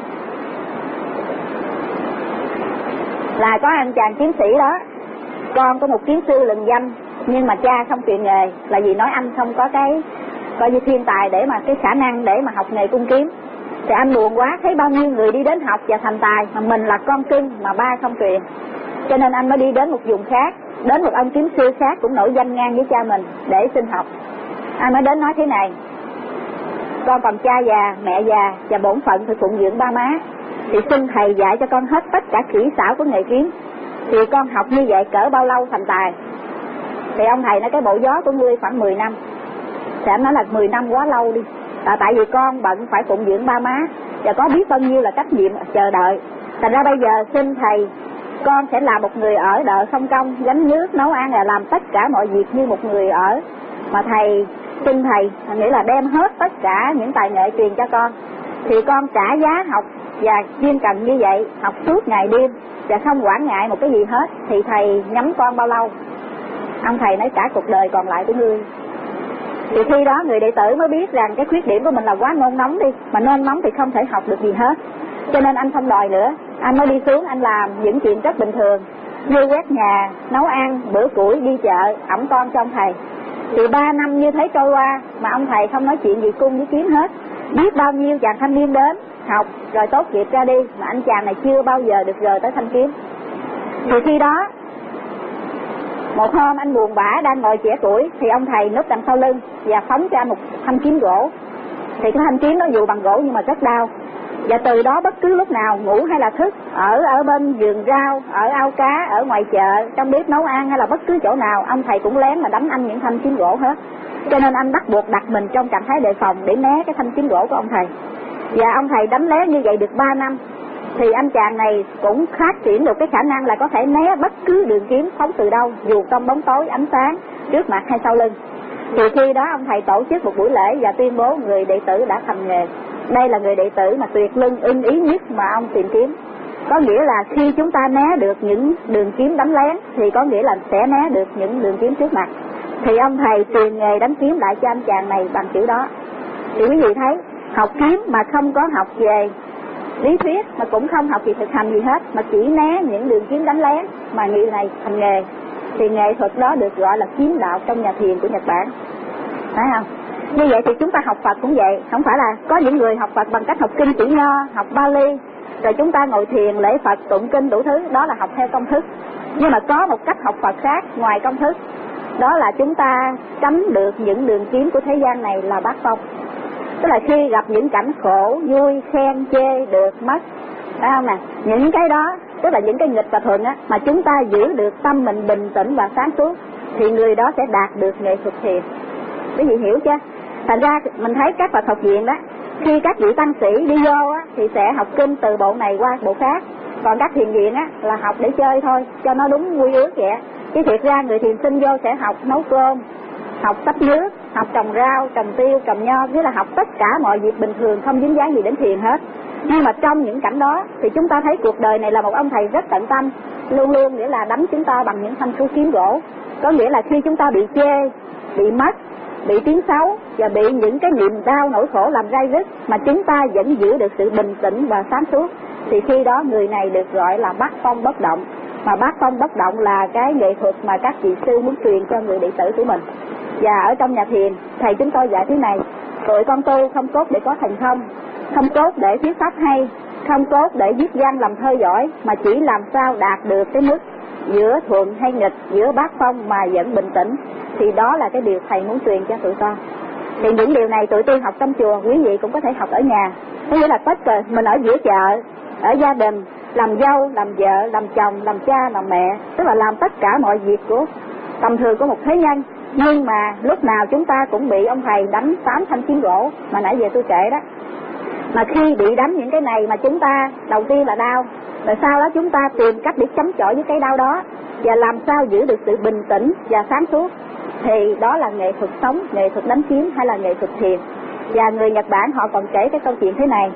là có anh chàng chiến sĩ đó, con có một kiến sư lừng danh, nhưng mà cha không truyền nghề, là vì nói anh không có cái coi như thiên tài để mà cái khả năng để mà học nghề cung kiếm. Thì anh buồn quá, thấy bao nhiêu người đi đến học và thành tài, mà mình là con cưng mà ba không truyền. Cho nên anh mới đi đến một vùng khác, đến một ông kiếm sư khác cũng nổi danh ngang với cha mình để xin học. Anh mới đến nói thế này: con còn cha già, mẹ già và bổn phận phải phụng dưỡng ba má, thì xin thầy dạy cho con hết tất cả kỹ xảo của nghề kiếm. Thì con học như vậy cỡ bao lâu thành tài? Thì ông thầy nói cái bộ gió của ngươi khoảng mười năm. Thì anh nói là mười năm quá lâu đi, là tại vì con bận phải phụng dưỡng ba má và có biết bao nhiêu là trách nhiệm chờ đợi. Thành ra bây giờ xin thầy, con sẽ là một người ở đợi không công, gánh nước nấu ăn, là làm tất cả mọi việc như một người ở. Mà thầy xin thầy nghĩa là đem hết tất cả những tài nghệ truyền cho con, thì con trả giá học và chuyên cần như vậy, học suốt ngày đêm và không quản ngại một cái gì hết, thì thầy nhắm con bao lâu? Ông thầy nói cả cuộc đời còn lại của ngươi. Thì khi đó người đệ tử mới biết rằng cái khuyết điểm của mình là quá nôn nóng đi, mà nôn nóng thì không thể học được gì hết. Cho nên anh không đòi nữa, anh mới đi xuống anh làm những chuyện rất bình thường như quét nhà, nấu ăn, bữa củi, đi chợ, ẵm con cho ông thầy. Thì ba năm như thế trôi qua mà ông thầy không nói chuyện gì cung với kiếm hết. Biết bao nhiêu chàng thanh niên đến học rồi tốt nghiệp ra đi, mà anh chàng này chưa bao giờ được rời tới thanh kiếm. Thì khi đó một hôm anh buồn bã đang ngồi chẻ củi, thì ông thầy núp đằng sau lưng và phóng cho anh một thanh kiếm gỗ. Thì cái thanh kiếm nó dù bằng gỗ nhưng mà rất đau. Và từ đó bất cứ lúc nào ngủ hay là thức, ở ở bên vườn rau, ở ao cá, ở ngoài chợ, trong bếp nấu ăn hay là bất cứ chỗ nào, ông thầy cũng lén mà đánh anh những thanh kiếm gỗ hết. Cho nên anh bắt buộc đặt mình trong trạng thái đề phòng để né cái thanh kiếm gỗ của ông thầy. Và ông thầy đánh lén như vậy được ba năm. Thì anh chàng này cũng phát triển được cái khả năng là có thể né bất cứ đường kiếm phóng từ đâu, dù trong bóng tối, ánh sáng, trước mặt hay sau lưng. Thì khi đó ông thầy tổ chức một buổi lễ và tuyên bố người đệ tử đã thành nghề. Đây là người đệ tử mà tuyệt lưng ưng ý nhất mà ông tìm kiếm. Có nghĩa là khi chúng ta né được những đường kiếm đánh lén thì có nghĩa là sẽ né được những đường kiếm trước mặt. Thì ông thầy truyền nghề đánh kiếm lại cho anh chàng này bằng kiểu đó. Thì quý vị thấy, học kiếm mà không có học về lý thuyết, mà cũng không học về thực hành gì hết, mà chỉ né những đường kiếm đánh lén mà người này thành nghề, thì nghệ thuật đó được gọi là kiếm đạo trong nhà thiền của Nhật Bản. Phải không? Như vậy thì chúng ta học Phật cũng vậy. Không phải là có những người học Phật bằng cách học kinh chữ nho, học Bali, rồi chúng ta ngồi thiền lễ Phật tụng kinh đủ thứ, đó là học theo công thức. Nhưng mà có một cách học Phật khác ngoài công thức, đó là chúng ta tránh được những đường kiếm của thế gian này là bát phong. Tức là khi gặp những cảnh khổ, vui, khen, chê, được, mất, phải không nè? Những cái đó, tức là những cái nghịch và thuận á, mà chúng ta giữ được tâm mình bình tĩnh và sáng suốt, thì người đó sẽ đạt được nghệ thuật thiền. Quý vị hiểu chưa? Thành ra mình thấy các Phật học viện đó, khi các vị tăng sĩ đi vô á, thì sẽ học kinh từ bộ này qua bộ khác. Còn các thiền viện á, là học để chơi thôi, cho nó đúng quy ước vậy. Chứ thiệt ra người thiền sinh vô sẽ học nấu cơm, học tách nước, học trồng rau, trồng tiêu, trồng nho, nghĩa là học tất cả mọi việc bình thường không dính dáng gì đến thiền hết. Nhưng mà trong những cảnh đó thì chúng ta thấy cuộc đời này là một ông thầy rất tận tâm, luôn luôn nghĩa là đánh chúng ta bằng những thanh cứu kiếm gỗ. Có nghĩa là khi chúng ta bị chê, bị mất, bị tiếng xấu và bị những cái niềm đau nỗi khổ làm rai rứt, mà chúng ta vẫn giữ được sự bình tĩnh và sáng suốt, thì khi đó người này được gọi là bát phong bất động. Mà bát phong bất động là cái nghệ thuật mà các vị sư muốn truyền cho người đệ tử của mình. Và ở trong nhà thiền, thầy chúng tôi dạy thế này: tụi con tu không cốt để có thành không, không cốt để thuyết pháp hay, không cốt để viết văn làm thơ giỏi, mà chỉ làm sao đạt được cái mức giữa thuận hay nghịch, giữa bát phong mà vẫn bình tĩnh. Thì đó là cái điều thầy muốn truyền cho tụi con. Thì những điều này tụi tôi học trong chùa, quý vị cũng có thể học ở nhà. Có nghĩa là tất cả mình ở giữa chợ, ở gia đình, làm dâu, làm vợ, làm chồng, làm cha, làm mẹ, tức là làm tất cả mọi việc của tầm thường của một thế nhân. Nhưng mà lúc nào chúng ta cũng bị ông thầy đánh tám thanh kiếm gỗ mà nãy giờ tôi kể đó. Mà khi bị đánh những cái này mà chúng ta đầu tiên là đau, rồi sau đó chúng ta tìm cách để chống chọi với cái đau đó, và làm sao giữ được sự bình tĩnh và sáng suốt, thì đó là nghệ thuật sống, nghệ thuật đánh kiếm hay là nghệ thuật thiền. Và người Nhật Bản họ còn kể cái câu chuyện thế này,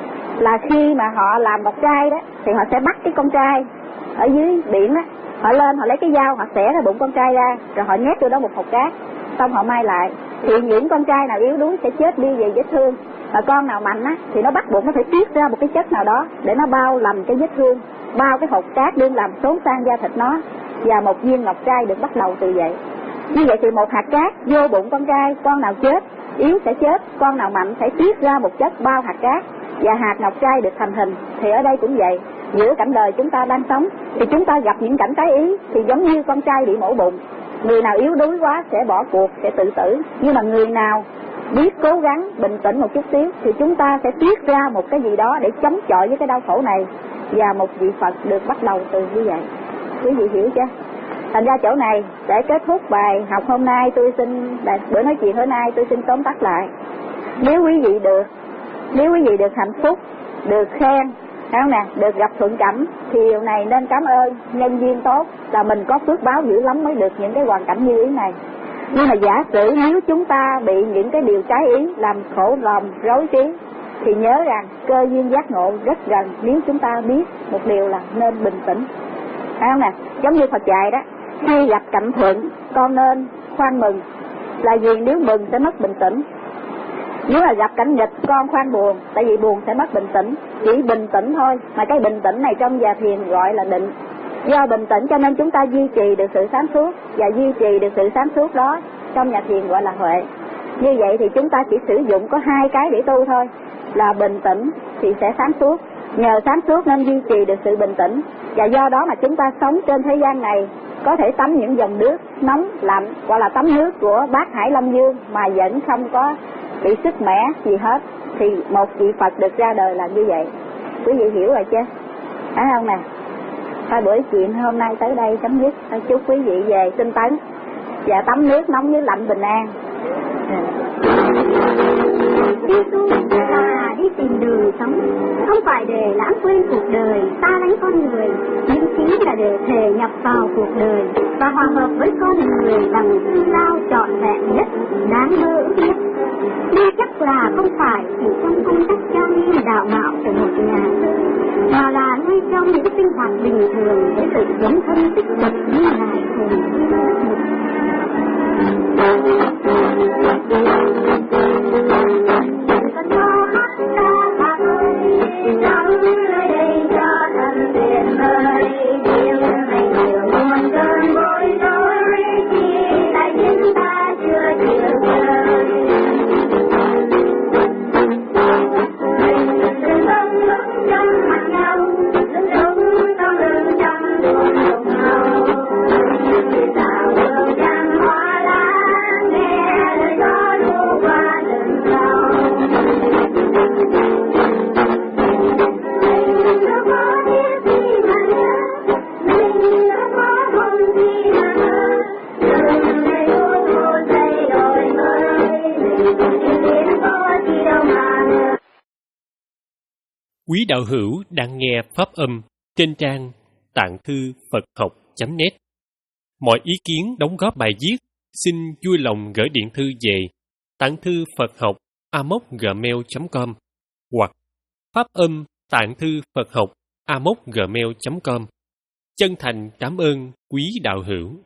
là khi mà họ làm bọc trai đó thì họ sẽ bắt cái con trai ở dưới biển đó, họ lên họ lấy cái dao họ xẻ ra bụng con trai ra, rồi họ nhét vô đó một hột cát, xong họ may lại. Thì những con trai nào yếu đuối sẽ chết đi vì vết thương, và con nào mạnh á thì nó bắt buộc nó phải tiết ra một cái chất nào đó để nó bao lầm cái vết thương, bao cái hột cát đương làm xốn sang da thịt nó, và một viên ngọc trai được bắt đầu từ vậy. Như vậy thì một hạt cát vô bụng con trai, con nào chết yếu sẽ chết, con nào mạnh sẽ tiết ra một chất bao hạt cát, và hạt ngọc trai được thành hình. Thì ở đây cũng vậy, giữa cảnh đời chúng ta đang sống thì chúng ta gặp những cảnh trái ý, thì giống như con trai bị mổ bụng, người nào yếu đuối quá sẽ bỏ cuộc, sẽ tự tử. Nhưng mà người nào biết cố gắng bình tĩnh một chút xíu thì chúng ta sẽ tiết ra một cái gì đó để chống chọi với cái đau khổ này, và một vị Phật được bắt đầu từ như vậy. Quý vị hiểu chưa? Thành ra chỗ này để kết thúc bài học hôm nay, tôi xin bữa nói chuyện hôm nay tôi xin tóm tắt lại. Nếu quý vị được nếu quý vị được hạnh phúc, được khen, thấy không nè, được gặp thuận cảnh, thì điều này nên cảm ơn nhân duyên tốt, là mình có phước báo dữ lắm mới được những cái hoàn cảnh như ý này. Nhưng mà giả sử nếu chúng ta bị những cái điều trái ý làm khổ lòng rối trí, thì nhớ rằng cơ duyên giác ngộ rất gần nếu chúng ta biết một điều là nên bình tĩnh. Thấy không nè, giống như Phật dạy đó, khi gặp cảnh thuận con nên khoan mừng, là vì nếu mừng sẽ mất bình tĩnh. Nếu là gặp cảnh nghịch con khoan buồn, tại vì buồn sẽ mất bình tĩnh. Chỉ bình tĩnh thôi, mà cái bình tĩnh này trong nhà thiền gọi là định. Do bình tĩnh cho nên chúng ta duy trì được sự sáng suốt, và duy trì được sự sáng suốt đó trong nhà thiền gọi là huệ. Như vậy thì chúng ta chỉ sử dụng có hai cái để tu thôi, là bình tĩnh thì sẽ sáng suốt. Nhờ sáng suốt nên duy trì được sự bình tĩnh, và do đó mà chúng ta sống trên thế gian này có thể tắm những dòng nước nóng lạnh, gọi là tắm nước của Bát Hải Long Dương mà vẫn không có bị sức mẻ gì hết. Thì một vị Phật được ra đời là như vậy. Quý vị hiểu rồi chứ? Phải không nè? Thôi buổi chuyện hôm nay tới đây chấm dứt. Tôi chúc quý vị về tinh tấn và tắm nước nóng với lạnh bình an. Đi tu là đi tìm đường sống, không phải để lãng quên cuộc đời, ta đánh con người, nhưng chính là để thể nhập vào cuộc đời và hòa hợp với con người bằng tư lao trọn vẹn nhất, đáng mơ ước nhất. Đây chắc là không phải chỉ trong công tác trang nghiêm đạo mạo của một nhà sư, mà là ngay trong những sinh hoạt bình thường với sự dấn thân tích cực như ngài Hùng. Quý đạo hữu đang nghe pháp âm trên trang tạng thư Phật học chấm net. Mọi ý kiến đóng góp bài viết xin vui lòng gửi điện thư về tạng thư Phật học a m o c gmail chấm com hoặc pháp âm tạng thư Phật học a m o c gmail chấm com. Chân thành cảm ơn quý đạo hữu.